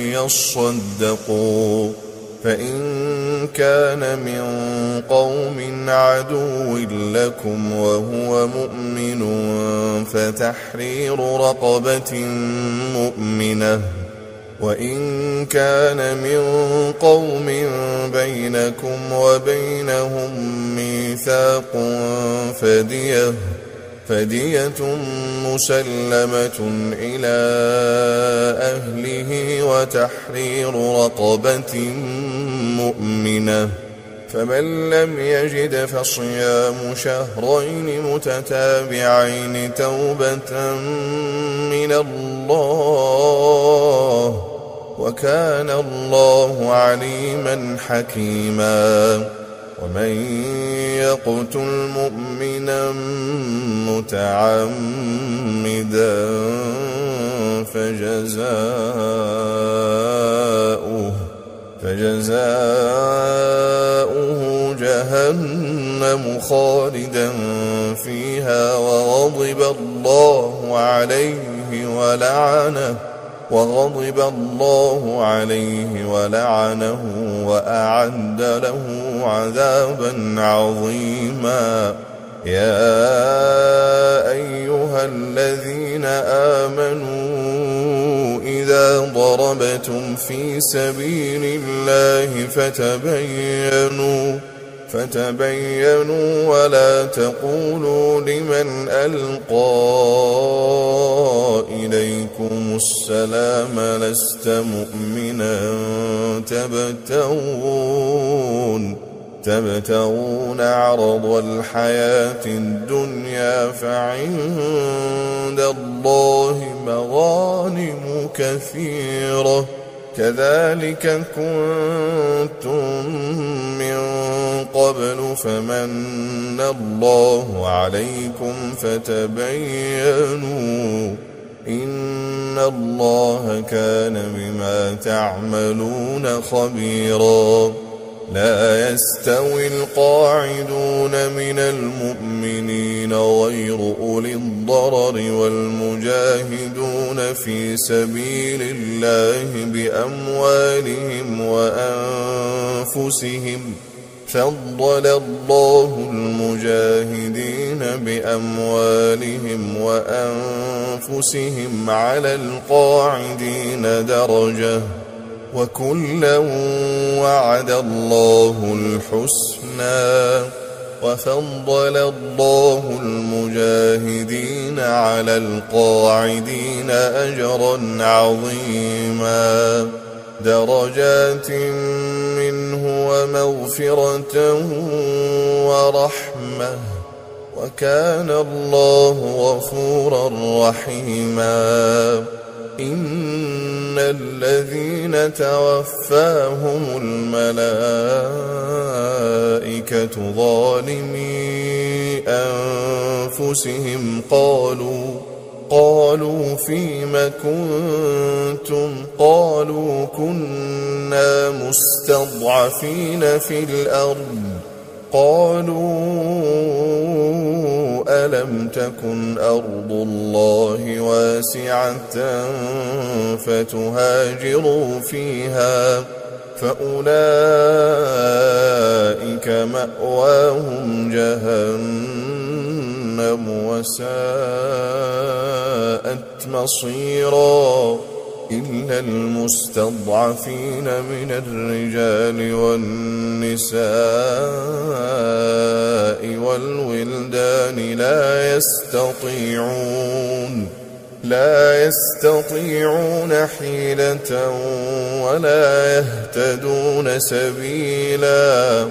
يصدقوا فإن كان من قوم عدو لكم وهو مؤمن فتحرير رقبة مؤمنة وإن كان من قوم بينكم وبينهم ميثاق فدية فدية مسلمة إلى أهله وتحرير رقبة مؤمنة فمن لم يجد فصيام شهرين متتابعين توبة من الله وكان الله عليما حكيما ومن يقتل مؤمنا متعمدا فجزاؤه فجزاؤه جهنم خالدا فيها وغضب الله عليه ولعنه وغضب الله عليه ولعنه وأعد له عذابا عظيما يا أيها الذين آمنوا إذا ضربتم في سبيل الله فتبينوا فتبينوا ولا تقولوا لمن ألقى إليكم السلام لست مؤمنا تبتغون تبتغون عرض الحياة الدنيا فعند الله مغانم كثيرة كذلك كنتم من قبل فمن الله عليكم فتبينوا إن الله كان بما تعملون خبيرا لا يستوي القاعدون من المؤمنين غير أولي الضرر والمجاهدون في سبيل الله بأموالهم وأنفسهم فضل الله المجاهدين بأموالهم وأنفسهم على القاعدين درجة وكلا وعد الله الحسنى وفضل الله المجاهدين على القاعدين أجرا عظيما درجات منه ومغفرة ورحمة وكان الله غفورا رحيما إن الذين توفاهم الملائكة ظالمي أنفسهم قالوا قالوا فيم كنتم قالوا كنا مستضعفين في الأرض قالوا ألم تكن أرض الله واسعة فتهاجروا فيها فأولئك مأواهم جهنم وساءت مصيرا إلا المستضعفين من الرجال والنساء والولدان لا يستطيعون لا يستطيعون حيلة ولا يهتدون سبيلا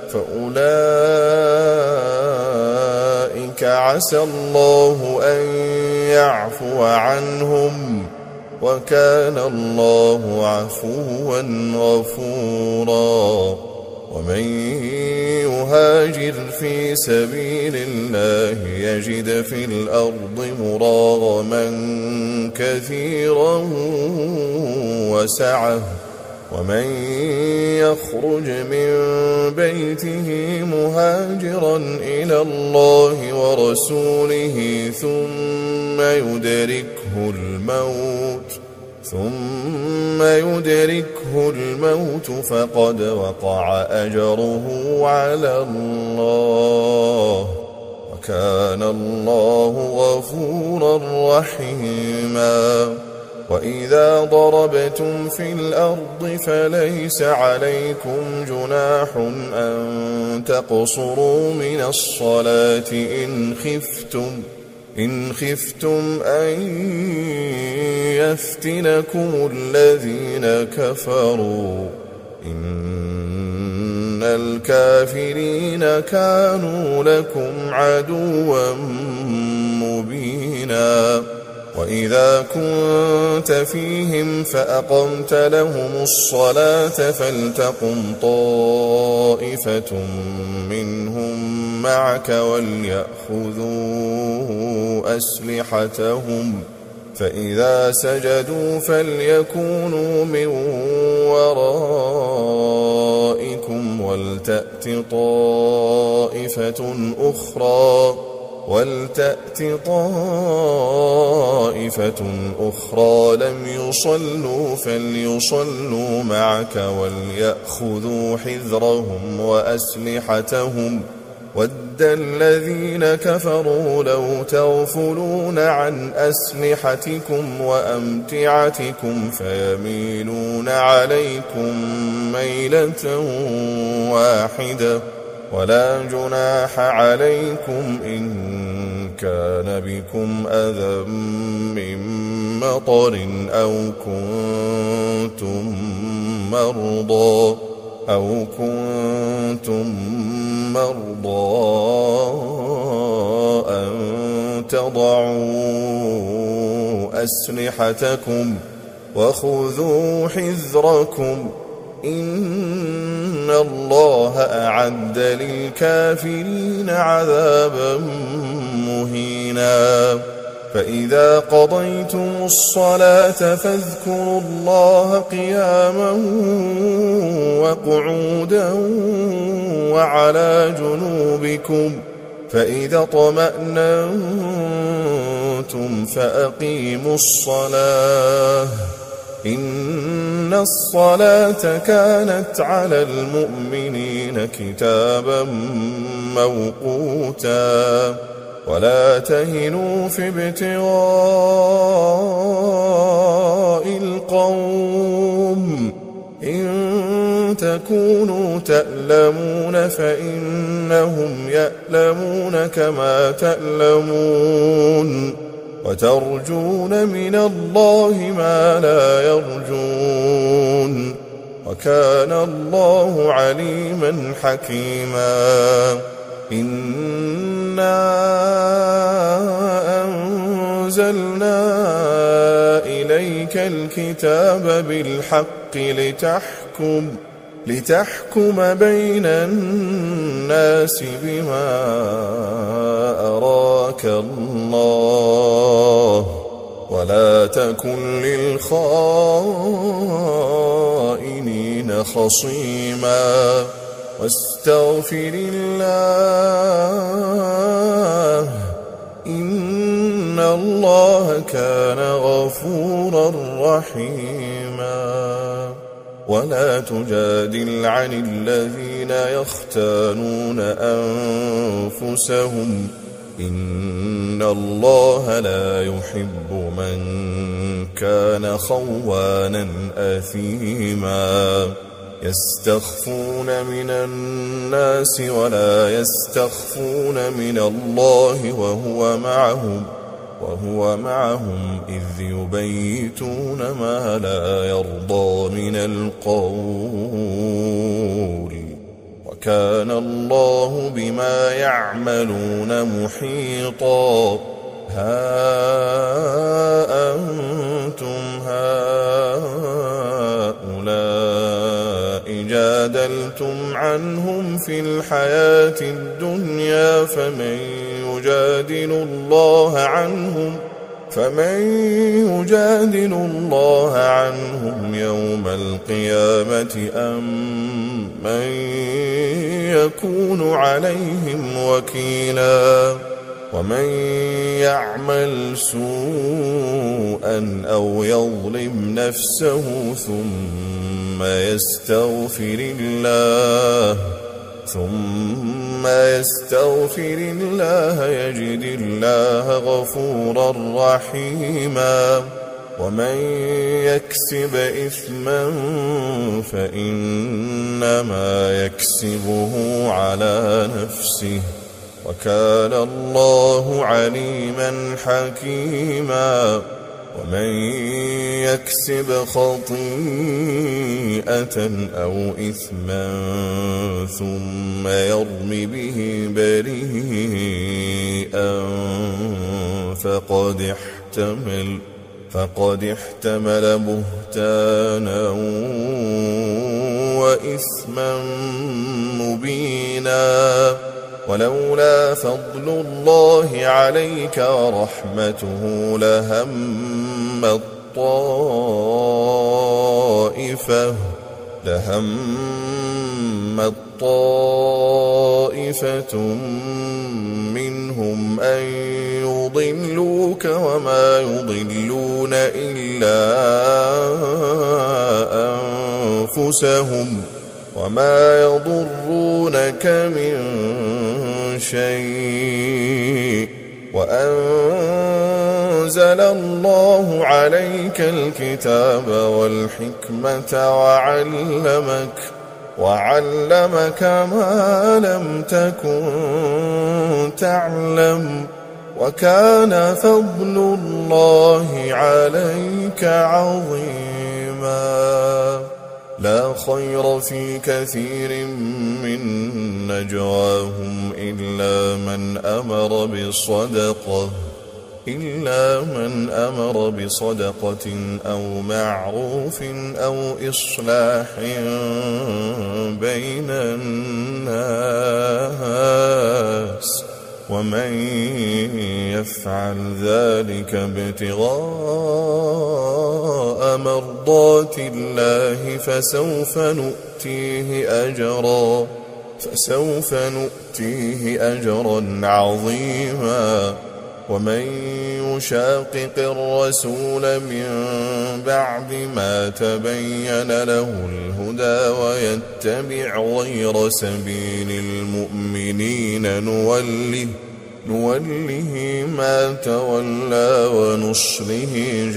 فأولئك عسى الله أن يعفو عنهم وكان الله عفوا غفورا ومن يهاجر في سبيل الله يجد في الأرض مراغما كثيرا وسعة ومن يخرج من بيته مهاجرا إلى الله ورسوله ثم يدركه الموت ثم يدركه الموت فقد وقع أجره على الله وكان الله غفورا رحيما. وإذا ضربتم في الأرض فليس عليكم جناح أن تقصروا من الصلاة إن خفتم إن خفتم أن يفتنكم الذين كفروا إن الكافرين كانوا لكم عدوا مبينا. وإذا كنت فيهم فأقمت لهم الصلاة فلتقم طائفة منهم معك وليأخذوا أسلحتهم فإذا سجدوا فليكونوا من ورائكم ولتأت طائفة أخرى ولتأت طائفة أخرى لم يصلوا فليصلوا معك وليأخذوا حذرهم وأسلحتهم ود الذين كفروا لو تغفلون عن أسلحتكم وأمتعتكم فيميلون عليكم ميلة واحدة ولا جناح عليكم إن كان بكم أذى من مطر أو كنتم مرضى أو كنتم مرضى أن تضعوا أسلحتكم وخذوا حذركم إن الله أعد للكافرين عذابا مهينا. فإذا قضيتم الصلاة فاذكروا الله قياما وقعودا وعلى جنوبكم فإذا اطمأننتم فأقيموا الصلاة إن الصلاة كانت على المؤمنين كتابا موقوتا. ولا تهنوا في ابتغاء القوم إن تكونوا تألمون فإنهم يألمون كما تألمون وترجون من الله ما لا يرجون وكان الله عليما حكيما. إنا أنزلنا إليك الكتاب بالحق لتحكم لتحكم بين الناس بما أراك الله ولا تكن للخائنين خصيما واستغفر الله إن الله كان غفورا رحيما. ولا تجادل عن الذين يختانون أنفسهم إن الله لا يحب من كان خوانا أثيما. يستخفون من الناس ولا يستخفون من الله وهو معهم وهو معهم إذ يبيتون ما لا يرضى من القول وكان الله بما يعملون محيطا. ها أنتم هؤلاء جادلتم عنهم في الحياة الدنيا فمن يجادل الله عنهم فمن يجادل الله عنهم يوم القيامة أم من يكون عليهم وكيلا ومن يعمل سوءا أو يظلم نفسه ثم يستغفر الله ثم يستغفر الله يجد الله غفورا رحيما ومن يكسب إثما فإنما يكسبه على نفسه وكان الله عليما حكيما ومن يكسب خطيئة أو إثما ثم يرم به بريئا فقد احتمل فقد احتمل بهتانا وإثما مبينا ولولا فضل الله عليك ورحمته لهم الطائفة لهم الطائفة منهم أن يضلوك وما يضلون إلا أنفسهم وما يضرونك من شيء وأنزل الله عليك الكتاب والحكمة وعلمك وعلمك ما لم تكن تعلم وكان فضل الله عليك عظيما لا خير في كثير من نجواهم إلا من أمر بصدقة إلا من أمر بصدقة أو معروف أو إصلاح بين الناس ومن يفعل ذلك ابتغاء مرضات الله فسوف نؤتيه أجرا فسوف نؤتيه أجرا عظيما ومن يشاقق الرسول من بعد ما تبين له الهدى ويتبع غير سبيل المؤمنين نوله نوله ما تولى ونصله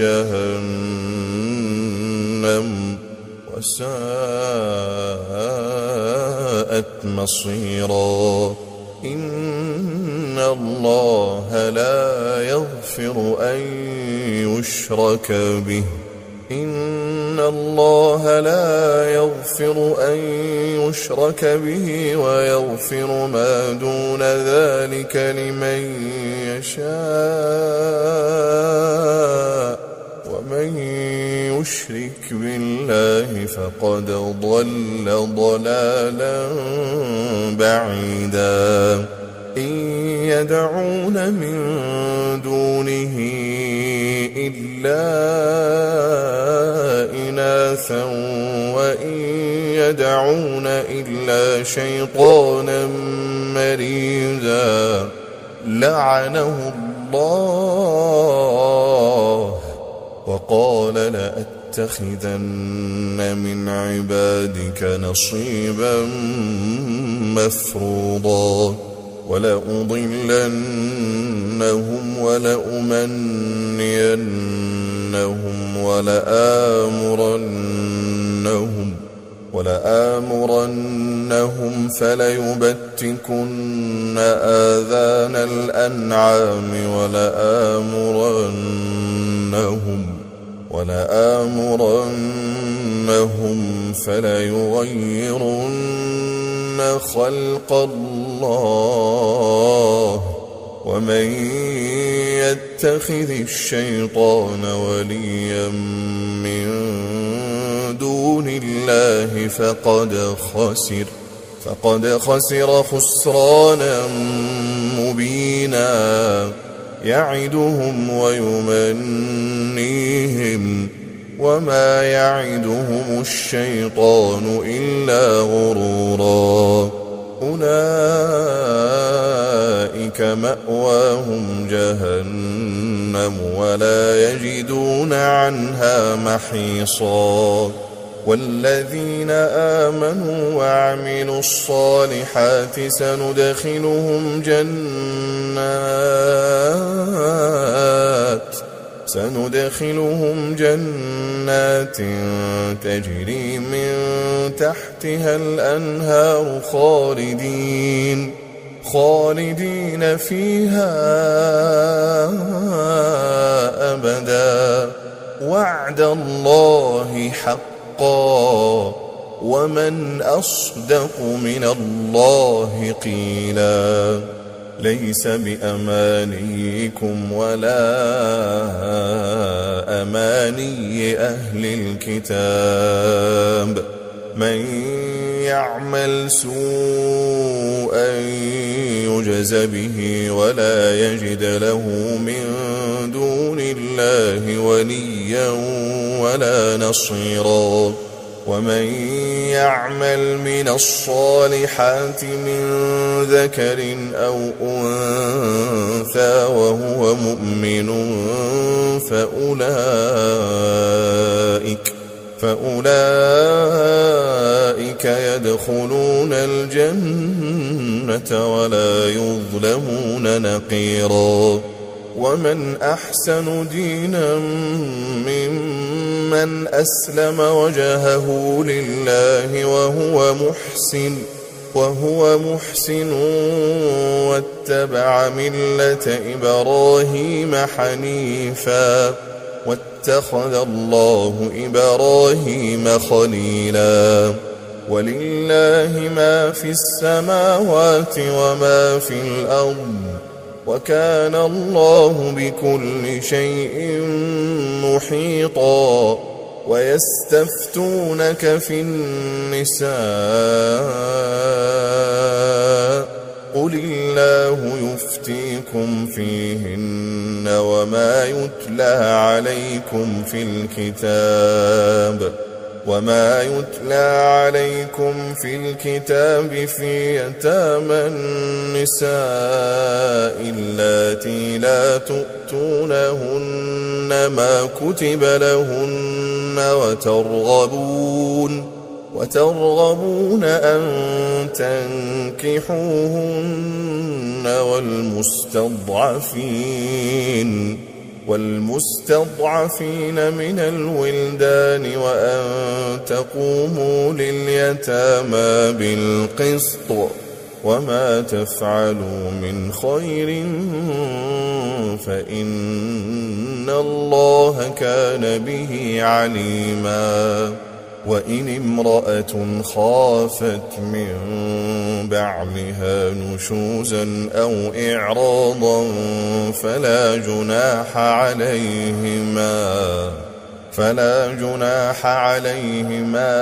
جهنم وساءت مصيرا إن الله لا يغفر أن يشرك به إن الله لا يغفر أن يشرك به ويغفر ما دون ذلك لمن يشاء ومن يشرك بالله فقد ضل ضلالا بعيدا إن يدعون من دونه إلا إناثا وإن يدعون إلا شيطانا مريدا لعنه الله وقال لأتخذن من عبادك نصيبا مفروضا ولأضلنهم ولأمنينهم ولآمرنهم ولآمرنهم فليبتكن آذان الأنعام ولآمرنهم ولآمرنهم فليغيرن خلق الله ومن يتخذ الشيطان وليا من دون الله فقد خسر فقد خسر خسرانا مبينا يعدهم ويمنيهم وما يعدهم الشيطان إلا غرورا أولئك مأواهم جهنم ولا يجدون عنها محيصا والذين آمنوا وعملوا الصالحات سندخلهم جنات سندخلهم جنات تجري من تحتها الأنهار خالدين خالدين فيها أبدا وعد الله حقا ومن أصدق من الله قيلا ليس بأمانيكم ولا أماني أهل الكتاب من يعمل سوءا يجز به ولا يجد له من دون الله وليا ولا نصيرا ومن يعمل من الصالحات من ذكر أو أنثى وهو مؤمن فأولئك فأولئك يدخلون الجنة ولا يظلمون نقيرا ومن أحسن دينا ممن أسلم وجهه لله وهو محسن وهو محسن واتبع ملة إبراهيم حنيفا واتخذ الله إبراهيم خليلا ولله ما في السماوات وما في الأرض وكان الله بكل شيء محيطا ويستفتونك في النساء قل الله يفتيكم فيهن وما يتلى عليكم في الكتاب وما يتلى عليكم في الكتاب في يتامى النساء اللاتي لا تؤتونهن ما كتب لهن وترغبون وترغبون أن تنكحوهن والمستضعفين والمستضعفين من الولدان وأن تقوموا لليتامى بالقسط وما تفعلوا من خير فإن الله كان به عليما وإن امرأة خافت من بعلها نشوزا أو إعراضا فلا جناح عليهما فلا جناح عليهما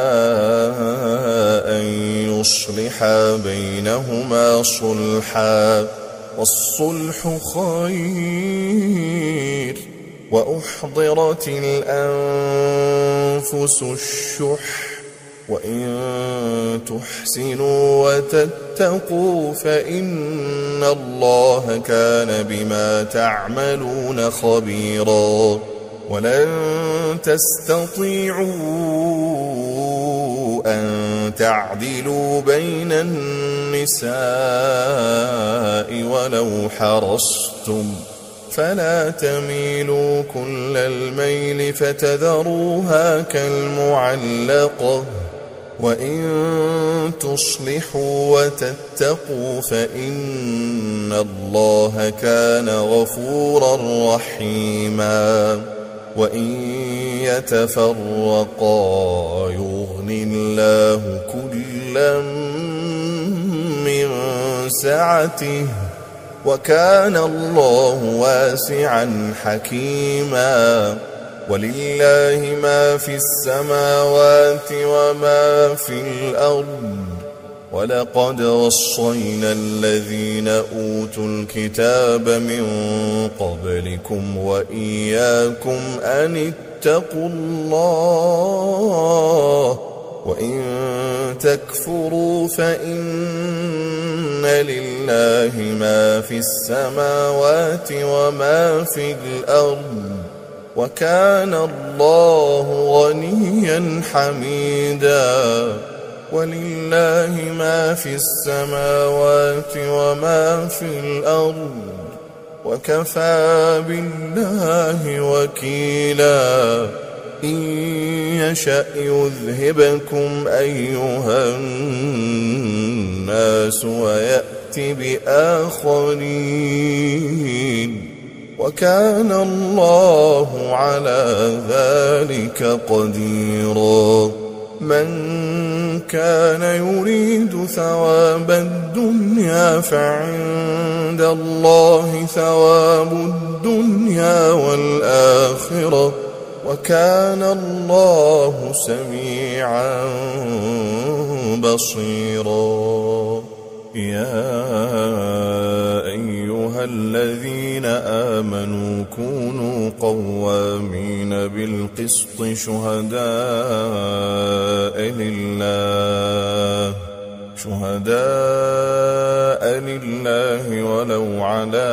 أن يصلحا بينهما صلحا والصلح خير وأحضرت الأنفس الشح وإن تحسنوا وتتقوا فإن الله كان بما تعملون خبيرا ولن تستطيعوا أن تعدلوا بين النساء ولو حرصتم فلا تميلوا كل الميل فتذروها كالمعلقة وإن تصلحوا وتتقوا فإن الله كان غفورا رحيما وإن يتفرقا يغن الله كلا من سعته وكان الله واسعا حكيما ولله ما في السماوات وما في الأرض ولقد وصينا الذين أوتوا الكتاب من قبلكم وإياكم أن اتقوا الله وإن تكفروا فإن لله ما في السماوات وما في الأرض وكان الله غنيا حميدا ولله ما في السماوات وما في الأرض وكفى بالله وكيلا إن يشأ يذهبكم أيها الناس ويأت بآخرين وكان الله على ذلك قديرا من كان يريد ثواب الدنيا فعند الله ثواب الدنيا والآخرة وكان الله سميعا بصيرا يا أيها الذين آمنوا كونوا قوامين بالقسط شهداء لله شهداء لله ولو على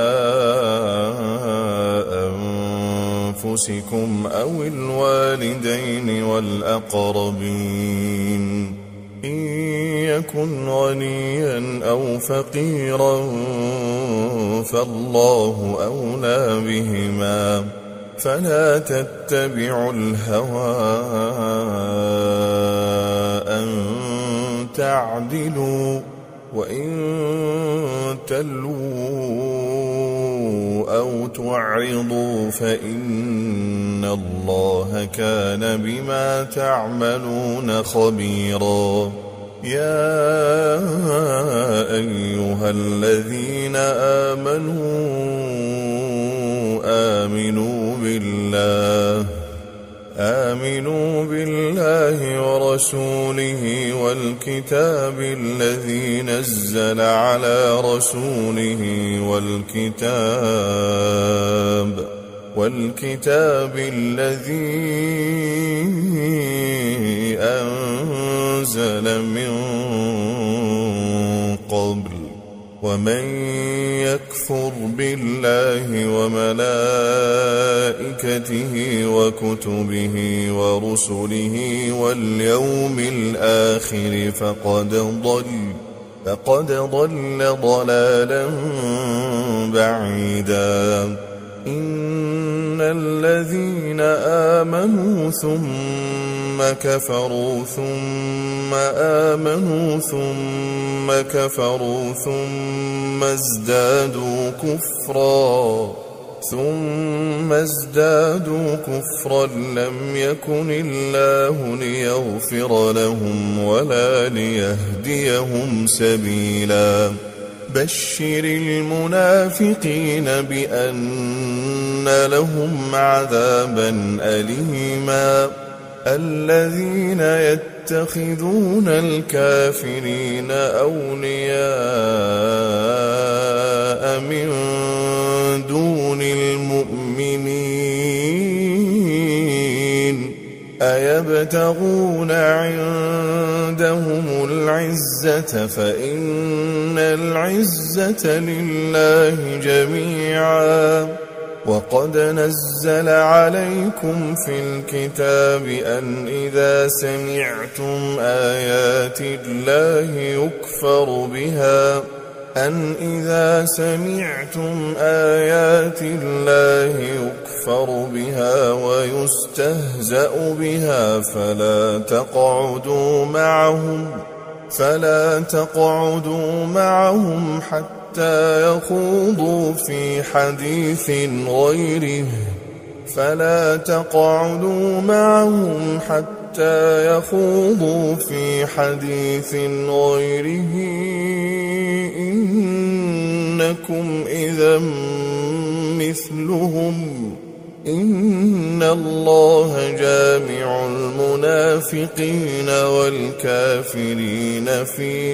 أنفسكم أو الوالدين والأقربين إن يكن غنيا أو فقيرا فالله أولى بهما فلا تتبعوا الهوى أن تعدلوا وإن تلووا أو تعرضوا فإن الله كان بما تعملون خبيرا يا أيها الذين آمنوا آمنوا بالله آمنوا بالله ورسوله والكتاب الذي نزل على رسوله والكتاب والكتاب الذي أنزل من قبل ومن يكفر بالله وملائكته وكتبه ورسله واليوم الآخر فقد ضل فقد ضل ضلالا بعيدا إن الذين آمنوا ثم كفروا ثم آمنوا ثم كفروا ثم ازدادوا كفرا ثم ازدادوا كفرا لم يكن الله ليغفر لهم ولا ليهديهم سبيلا بشر المنافقين بأن لهم عذابا أليما الذين يتخذون الكافرين أولياء من دون المؤمنين أيبتغون عندهم العزة فإن العزة لله جميعا وقد نزل عليكم في الكتاب أن إذا سمعتم آيات الله يكفر بها أن إذا سمعتم آيات الله يكفر بها ويستهزأ بها فلا تقعدوا معهم فلا تقعدوا معهم حتى يخوضوا في حديث غيره فلا تقعدوا معهم حتى يخوضوا في حديث غيره إنكم إذا مثلهم إن الله جامع المنافقين والكافرين في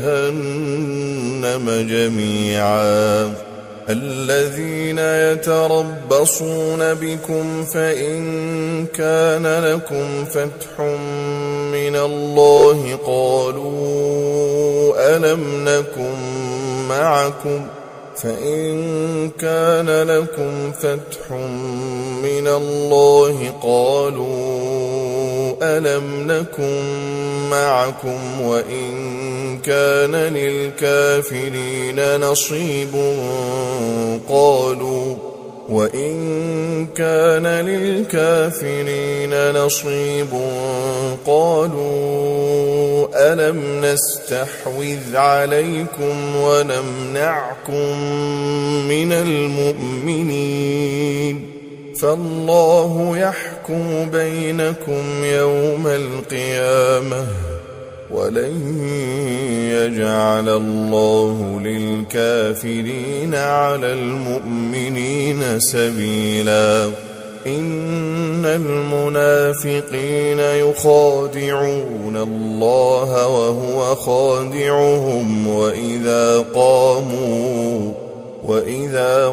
جهنم جميعا. الذين يتربصون بكم فإن كان لكم فتح من الله قالوا ألم نكن معكم فإن كان لكم فتح من الله قالوا ألم نكن معكم وإن كان للكافرين نصيب قالوا وإن كان للكافرين نصيب قالوا ألم نستحوذ عليكم ونمنعكم من المؤمنين فالله يحكم بينكم يوم القيامة ولن يجعل الله للكافرين على المؤمنين سبيلا. إن المنافقين يخادعون الله وهو خادعهم وإذا قاموا وإذا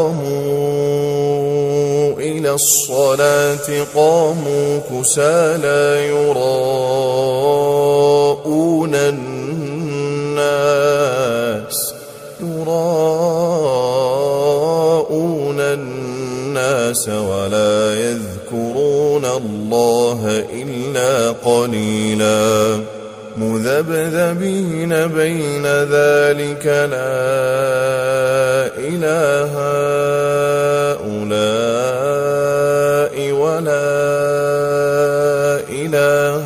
قاموا إلى الصلاة قاموا كسالى يراءون الناس يراءون الناس ولا يذكرون الله إلا قليلا مذبذبين بين ذلك لا إله هؤلاء ولا إله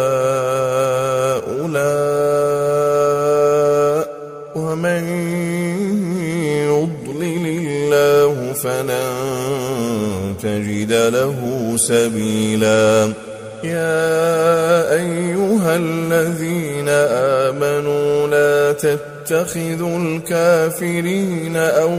هؤلاء ومن يضلل الله فلن تجد له سبيلا. يا أيها الذين آمنوا لا تتخذوا الكافرين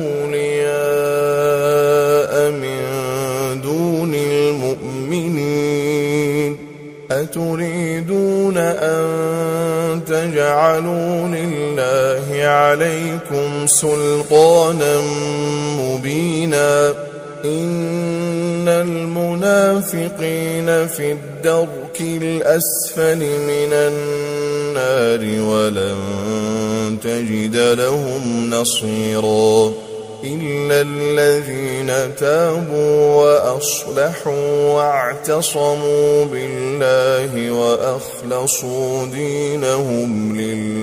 أولياء من دون المؤمنين أتريدون أن تجعلوا لله عليكم سلطانا مبينا. إن المنافقين في الدرك الأسفل من النار ولن تجد لهم نصيرا إلا الذين تابوا وأصلحوا واعتصموا بالله وأخلصوا دينهم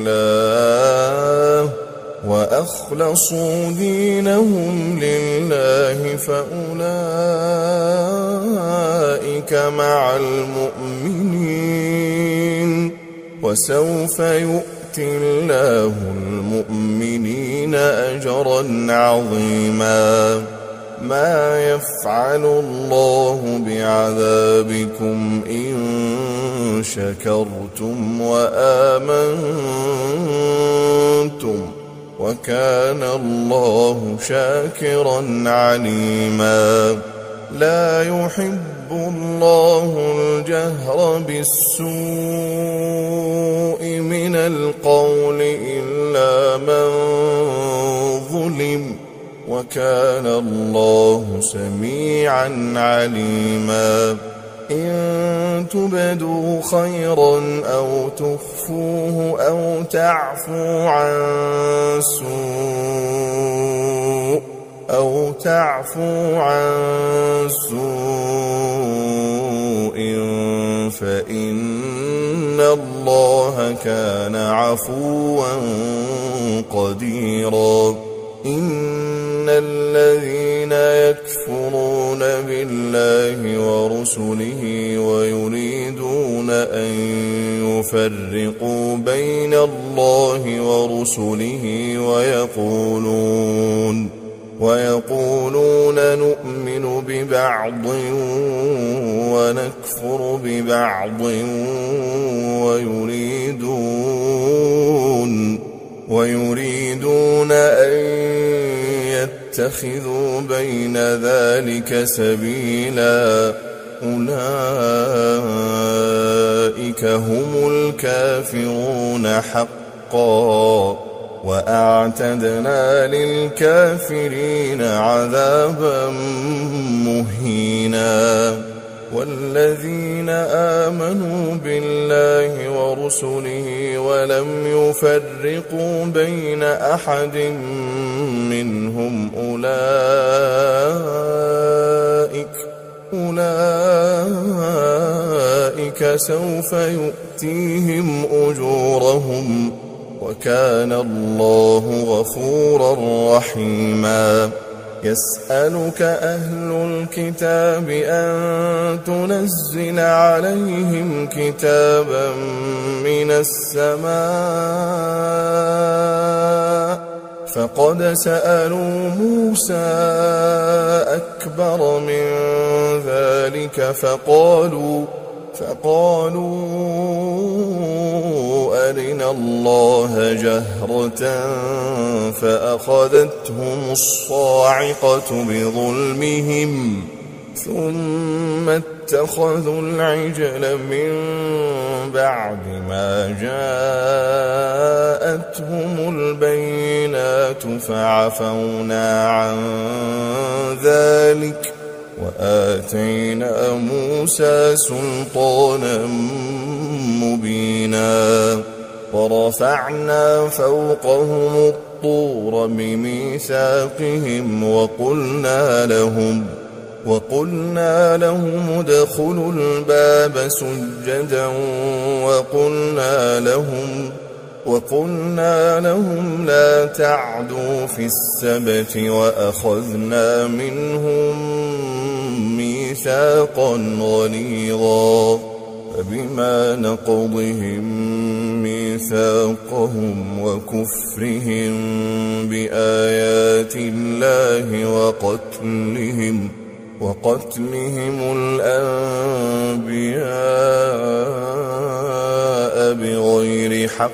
لله وأخلصوا دينهم لله فأولئك مع المؤمنين وسوف يؤتي الله المؤمنين أجرا عظيما. ما يفعل الله بعذابكم إن شكرتم وآمنتم وكان الله شاكرا عليما. لا يحب الله الجهر بالسوء من القول إلا من ظلم وكان الله سميعا عليما. إن تبدوا خيرا أو تخفوه أو تعفو عن سوء أو تعفو عن سوء فإن الله كان عفوا قديرا. إن الذين يكفرون بالله ورسله ويريدون أن يفرقوا بين الله ورسله ويقولون ويقولون نؤمن ببعض ونكفر ببعض ويريدون ويريدون أن يتخذوا بين ذلك سبيلا أولئك هم الكافرون حقا وأعتدنا للكافرين عذابا مهينا والذين آمنوا بالله ورسله ولم يفرقوا بين أحد منهم أولئك أولئك سوف يؤتيهم أجورهم وكان الله غفورا رحيما يسألك أهل الكتاب أن تنزل عليهم كتابا من السماء فقد سألوا موسى أكبر من ذلك فقالوا فقالوا أرنا الله جهرة فأخذتهم الصاعقة بظلمهم ثم اتخذوا العجل من بعد ما جاءتهم البينات فعفونا عن ذلك وآتينا موسى سلطانا مبينا ورفعنا فوقهم الطور بميثاقهم وقلنا لهم وقلنا لهم ادخلوا الباب سجدا وقلنا لهم وقلنا لهم لا تعدوا في السبت وأخذنا منهم ميثاقا غليظا فبما نقضهم ميثاقهم وكفرهم بآيات الله وقتلهم وقتلهم الأنبياء بغير حق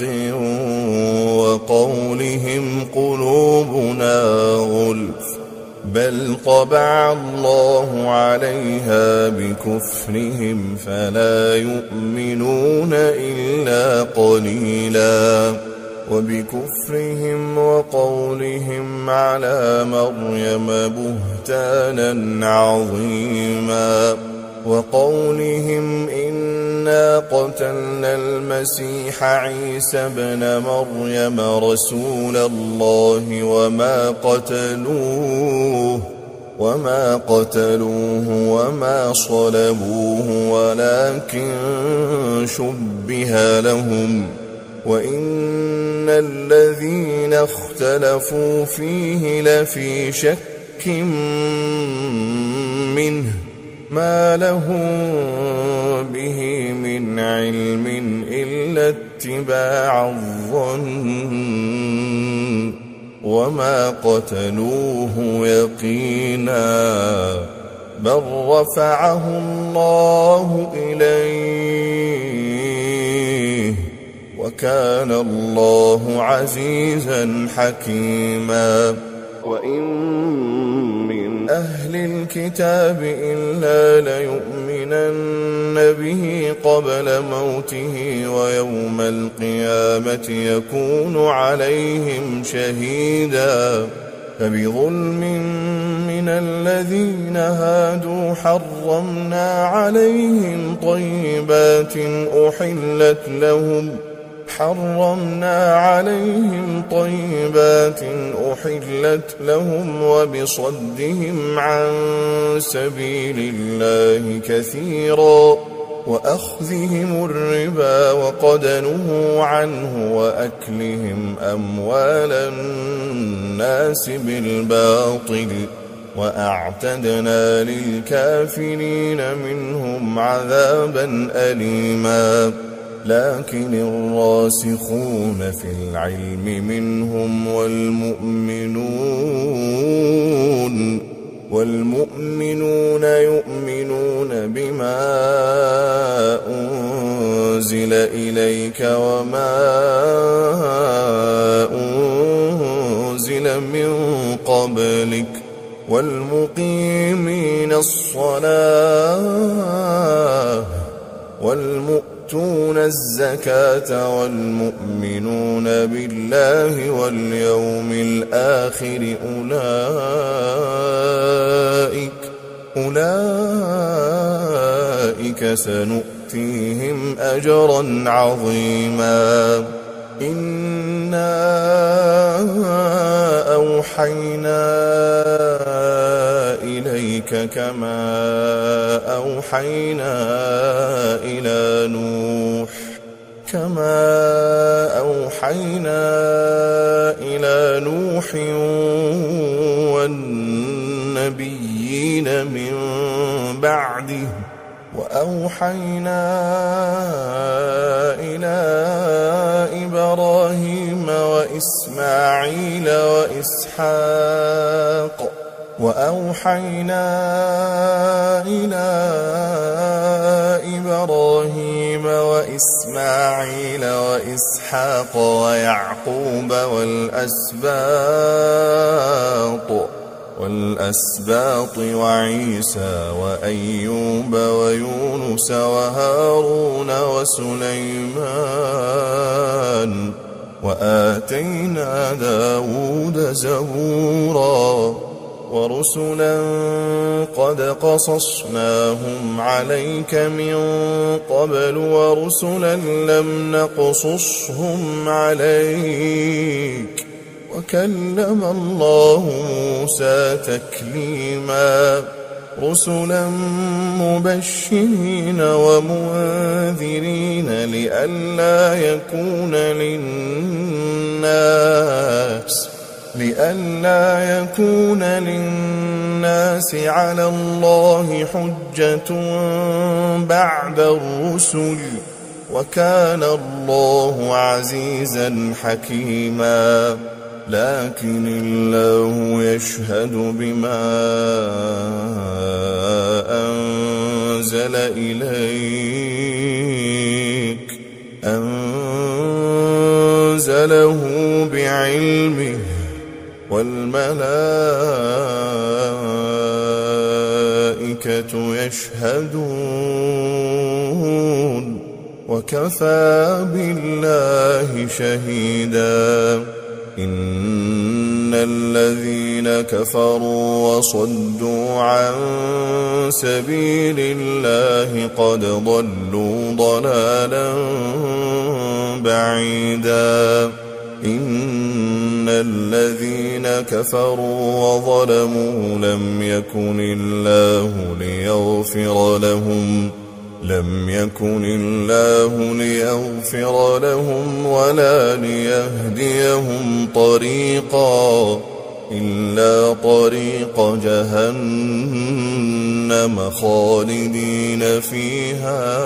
وقولهم قلوبنا غلف بل طبع الله عليها بكفرهم فلا يؤمنون إلا قليلا وبكفرهم وقولهم على مريم بهتانا عظيما وقولهم إنا قتلنا المسيح عيسى ابن مريم رسول الله وما قتلوه وما قتلوه وما صلبوه ولكن شبه لهم وإن الذين اختلفوا فيه لفي شك منه ما لهم به من علم إلا اتباع الظن وما قتلوه يقينا بل رفعه الله إليه وكان الله عزيزا حكيما وإن من أهل الكتاب إلا ليؤمنن به قبل موته ويوم القيامة يكون عليهم شهيدا فبظلم من الذين هادوا حرمنا عليهم طيبات أحلت لهم حرمنا عليهم طيبات أحلت لهم وبصدهم عن سبيل الله كثيرا وأخذهم الربا وقد نهوا عنه وأكلهم أموال الناس بالباطل وأعتدنا للكافرين منهم عذابا أليما لكن الراسخون في العلم منهم والمؤمنون والمؤمنون يؤمنون بما أنزل إليك وما أنزل من قبل والمقيمين الصلاة والمؤتون الزكاة والمؤمنون بالله واليوم الآخر أولئك أولئك سنؤتيهم أجرا عظيما. إنا أوحينا إليك كما أوحينا إلى نوح كما أوحينا إلى نوح والنبيين من بعده وأوحينا إلى إبراهيم وإسماعيل وإسحاق وأوحينا إلى إبراهيم وإسماعيل وإسحاق ويعقوب والأسباط والأسباط وعيسى وأيوب ويونس وهارون وسليمان وآتينا داود زبورا ورسلا قد قصصناهم عليك من قبل ورسلا لم نقصصهم عليك وكلم الله موسى تكليما. رسلا مبشرين ومنذرين لئلا يكون للناس لئلا يكون للناس على الله حجة بعد الرسل وكان الله عزيزا حكيما. لكن الله يشهد بما أنزل إليك أنزله بعلمه والملائكة يشهدون وكفى بالله شهيدا. إن الذين كفروا وصدوا عن سبيل الله قد ضلوا ضلالا بعيدا. إن الذين كفروا وظلموا لم يكن الله ليغفر لهم لم يكن الله ليغفر لهم ولا ليهديهم طريقا إلا طريق جهنم خالدين فيها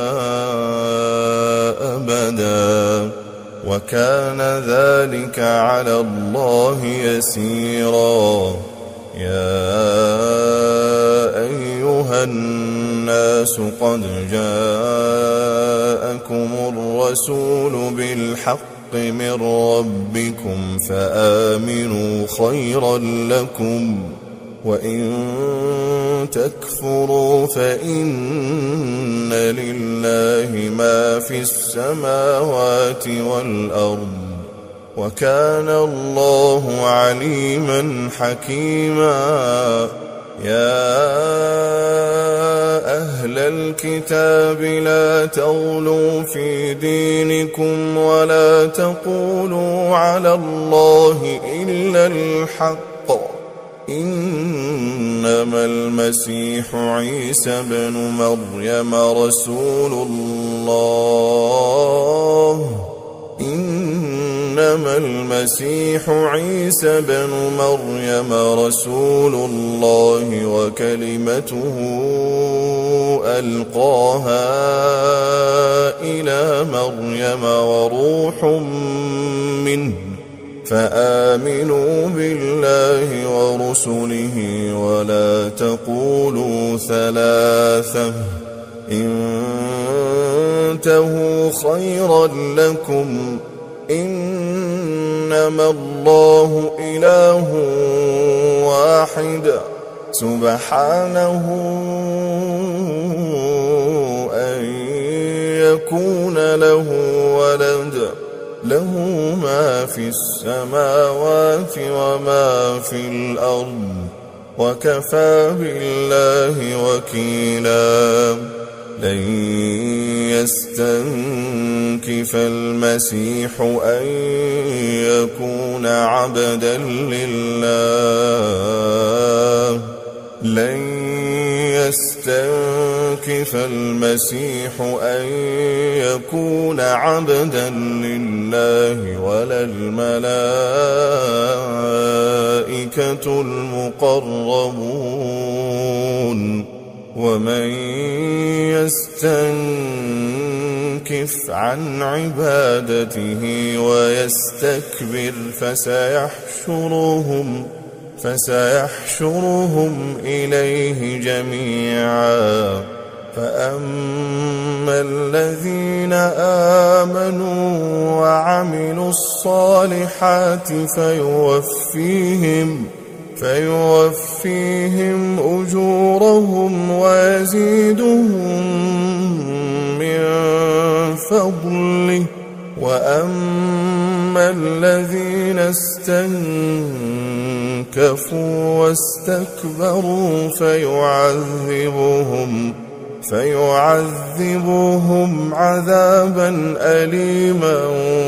أبدا وكان ذلك على الله يسيرا. يا أيها الناس قد جاءكم الرسول بالحق من ربكم فآمنوا خيرا لكم وإن تكفروا فإن لله ما في السماوات والأرض وكان الله عليما حكيما. يا أهل الكتاب لا تغلوا في دينكم ولا تقولوا على الله إلا الحق إنما المسيح عيسى بن مريم رسول الله إنما المسيح عيسى بن مريم رسول الله وكلمته ألقاها إلى مريم وروح منه فآمنوا بالله ورسله ولا تقولوا ثلاثة انتهوا خيرا لكم إنما الله إله واحد سبحانه أن يكون له ولد له ما في السماوات وما في الأرض وكفى بالله وكيلا لن يستنكف المسيح أن يكون عبدا لله لن يستنكف المسيح أن يكون عبدا لله ولا الملائكة المقربون ومن يستنكف عن عبادته ويستكبر فسيحشرهم فسيحشرهم إليه جميعا فأما الذين آمنوا وعملوا الصالحات فيوفيهم فيوفيهم أجورهم ويزيدهم من فضله وأما الذين استنكفوا واستكبروا فيعذبهم فيعذبهم عذابا أليما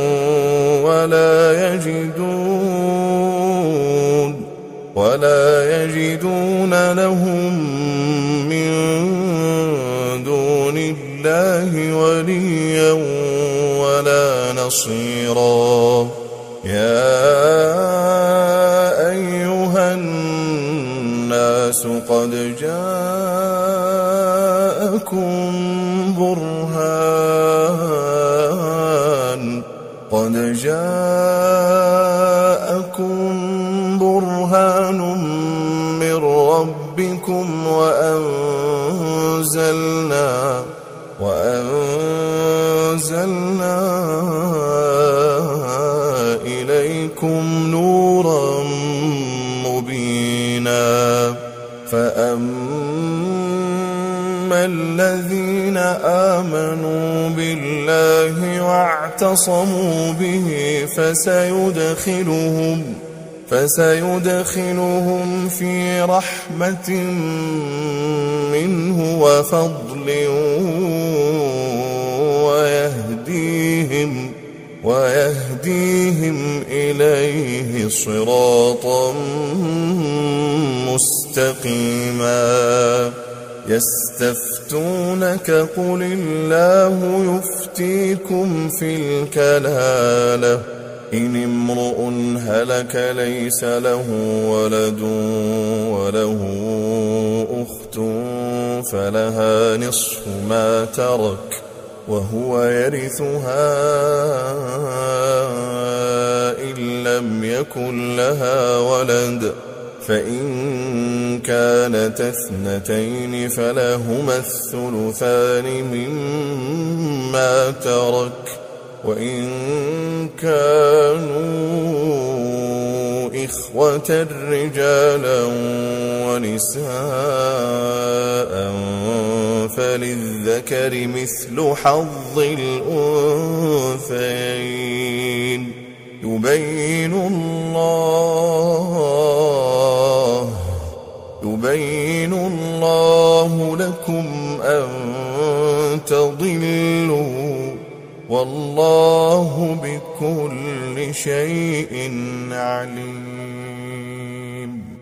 ولا يجدون ولا يجدون لهم من دون الله وليا ولا نصيرا يا أيها الناس قد جاءكم برهان قد جاءكم برهان من ربكم وأنزلنا وأنزلنا إليكم نورا مبينا فأما الذين آمنوا بالله واعتصموا به فسيدخلهم فسيدخلهم في رحمة منه وفضل ويهديهم ويهديهم إليه صراطا مستقيما يستفتونك قل الله يفتيكم في الكلالة إن امرؤ هلك ليس له ولد وله أخت فلها نصف ما ترك وهو يرثها إن لم يكن لها ولد فإن كانت اثنتين فلهما الثلثان مما ترك وإن كانوا إخوة رجالا ونساء فللذكر مثل حظ الأنثيين يبين الله يبين الله لكم أن تضلوا والله بكل شيء عليم.